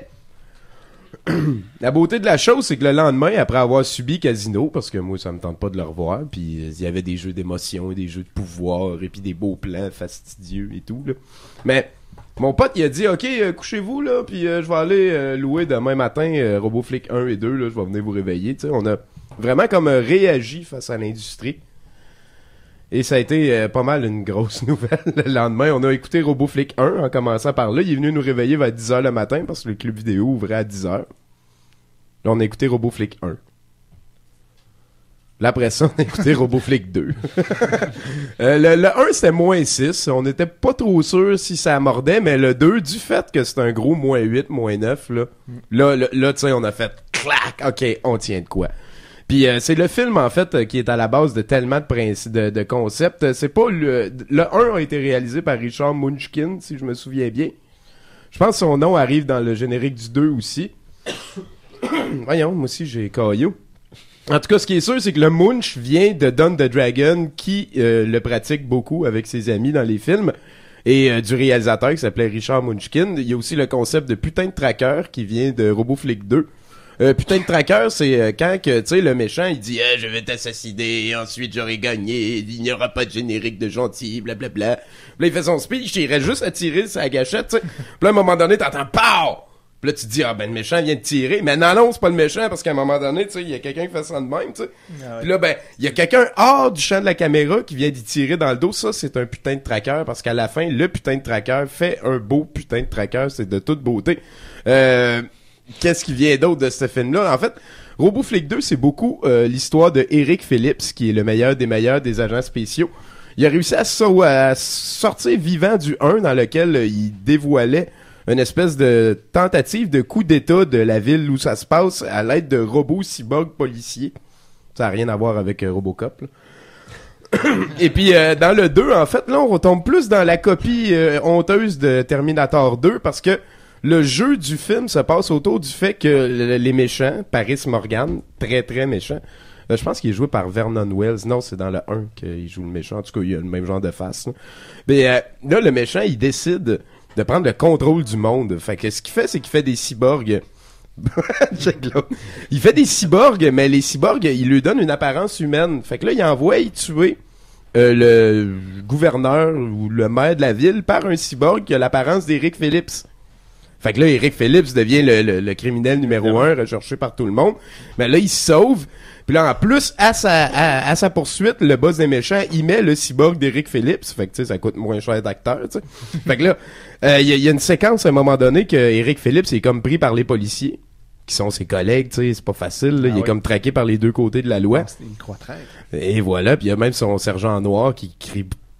la beauté de la chose, c'est que le lendemain, après avoir subi Casino, parce que moi, ça me tente pas de le revoir, puis euh, il y avait des jeux d'émotion et des jeux de pouvoir, et puis des beaux plans fastidieux et tout, là. Mais mon pote, il a dit, OK, euh, couchez-vous, là, puis euh, je vais aller euh, louer demain matin euh, RoboFlick un et deux, là, je vais venir vous réveiller, tu sais. On a vraiment comme euh, réagi face à l'industrie. Et ça a été euh, pas mal une grosse nouvelle. Le lendemain, on a écouté RoboFlick un en commençant par là. Il est venu nous réveiller vers dix heures le matin parce que le club vidéo ouvrait à dix heures. Là, on a écouté RoboFlick un. Là, après ça, on a écouté RoboFlick deux. euh, le, le un, c'était moins six. On n'était pas trop sûr si ça mordait, mais le deux, du fait que c'est un gros moins huit, moins neuf, là, là, là, là tu sais, on a fait clac, OK, on tient de quoi. Puis euh, c'est le film en fait euh, qui est à la base de tellement de principes, de, de concepts. Euh, C'est pas le le un a été réalisé par Richard Munchkin, si je me souviens bien. Je pense que son nom arrive dans le générique du deux aussi. Voyons, moi aussi j'ai caillou. En tout cas, ce qui est sûr, c'est que le Munch vient de Don the Dragon, qui euh, le pratique beaucoup avec ses amis dans les films, et euh, du réalisateur qui s'appelait Richard Munchkin. Il y a aussi le concept de putain de tracker qui vient de RoboFlick deux. Euh, putain de tracker, c'est euh, quand que, tu sais, le méchant, il dit eh, « Je vais t'assassiner, ensuite j'aurai gagné, il n'y aura pas de générique de gentil, blablabla. » Puis là, il fait son speech, il reste juste à tirer sa gâchette, tu sais. Puis là, à un moment donné, t'entends « Pow! » Puis là, tu te dis « Ah, ben, le méchant vient de tirer. » Mais non, non, c'est pas le méchant, parce qu'à un moment donné, tu sais, il y a quelqu'un qui fait ça de même, tu sais. Ah ouais. Puis là, ben, il y a quelqu'un hors du champ de la caméra qui vient d'y tirer dans le dos. Ça, c'est un putain de tracker, parce qu'à la fin, le putain de tracker fait un beau putain de tracker. C'est de toute beauté. Euh... Qu'est-ce qui vient d'autre de ce film-là? En fait, RoboFlick deux, c'est beaucoup euh, l'histoire de Eric Phillips, qui est le meilleur des meilleurs des agents spéciaux. Il a réussi à, so- à sortir vivant du un, dans lequel euh, il dévoilait une espèce de tentative de coup d'état de la ville où ça se passe à l'aide de robots cyborgs policiers. Ça n'a rien à voir avec euh, Robocop, là. Et puis euh, dans le deux, en fait, là, on retombe plus dans la copie euh, honteuse de Terminator deux, parce que le jeu du film se passe autour du fait que le- les méchants, Paris Morgan, très très méchant, euh, je pense qu'il est joué par Vernon Wells. Non, c'est dans le un qu'il joue le méchant. En tout cas, il a le même genre de face. Là, mais, euh, là le méchant, il décide de prendre le contrôle du monde. Fait que ce qu'il fait, c'est qu'il fait des cyborgs. Check là. Il fait des cyborgs, mais les cyborgs, il lui donne une apparence humaine. Fait que là, il envoie y tuer euh, le gouverneur ou le maire de la ville par un cyborg qui a l'apparence d'Eric Phillips. Fait que là, Eric Phillips devient le, le, le criminel numéro un recherché par tout le monde. Mais là, il se sauve. Puis là, en plus, à sa, à, à sa poursuite, le boss des méchants, il met le cyborg d'Eric Phillips. Fait que, tu sais, ça coûte moins cher d'acteur, tu sais. Fait que là, il euh, y, y a une séquence à un moment donné que Eric Phillips est comme pris par les policiers, qui sont ses collègues, tu sais. C'est pas facile, là. Ah Il est ouais. comme traqué par les deux côtés de la loi. C'était une croix traître. Et voilà. Puis il y a même son sergent noir qui crie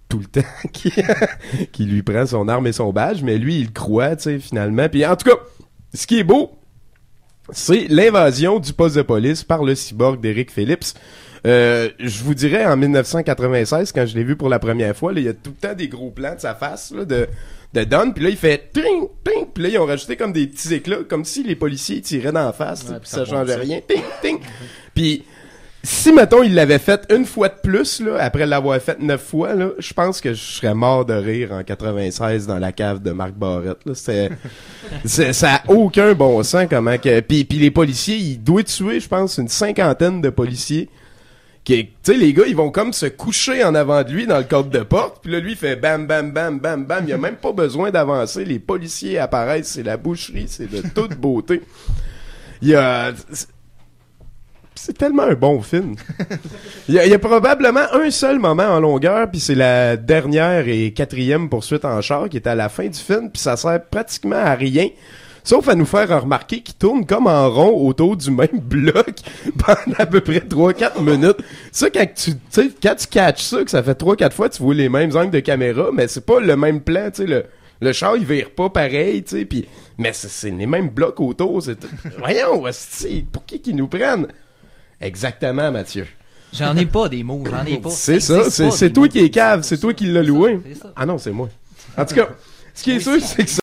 tout le temps qui, qui lui prend son arme et son badge, mais lui, il le croit, tu sais, finalement. Puis en tout cas, ce qui est beau, c'est l'invasion du poste de police par le cyborg d'Eric Phillips. Euh, je vous dirais, en dix-neuf cent quatre-vingt-seize, quand je l'ai vu pour la première fois, il y a tout le temps des gros plans de sa face, là, de, de Don, puis là, il fait ting, ting, puis là, ils ont rajouté comme des petits éclats, comme si les policiers tiraient d'en face, ouais, puis ça, ça changeait rien, ting, ting. Puis, si, mettons, il l'avait fait une fois de plus, là, après l'avoir fait neuf fois, là, je pense que je serais mort de rire en quatre-vingt-seize dans la cave de Marc Barrette, là. C'est, c'est, ça a aucun bon sens, comment que, puis, puis les policiers, ils doivent tuer, je pense, une cinquantaine de policiers. Tu sais, les gars, ils vont comme se coucher en avant de lui dans le cadre de porte, puis là, lui, il fait bam, bam, bam, bam, bam. Il a même pas besoin d'avancer. Les policiers apparaissent, c'est la boucherie, c'est de toute beauté. Il y a... C'est tellement un bon film. Il y, a, il y a probablement un seul moment en longueur, puis c'est la dernière et quatrième poursuite en char qui est à la fin du film, puis ça sert pratiquement à rien. Sauf à nous faire remarquer qu'il tourne comme en rond autour du même bloc pendant à peu près trois quatre minutes. Ça, quand tu, tu sais, quand tu catches ça, que ça fait trois quatre fois, tu vois les mêmes angles de caméra, mais c'est pas le même plan, tu sais, le, le char, il vire pas pareil, tu sais, pis, mais c'est, c'est les mêmes blocs autour, c'est tout. Voyons, c'est, pour qui qu'ils nous prennent? Exactement, Mathieu. J'en ai pas des mots, j'en ai pas. C'est ça, ça c'est, c'est toi mots. Qui es cave, c'est toi qui l'as loué. Ah non, c'est moi. En tout cas, ce qui est oui, sûr, c'est que ça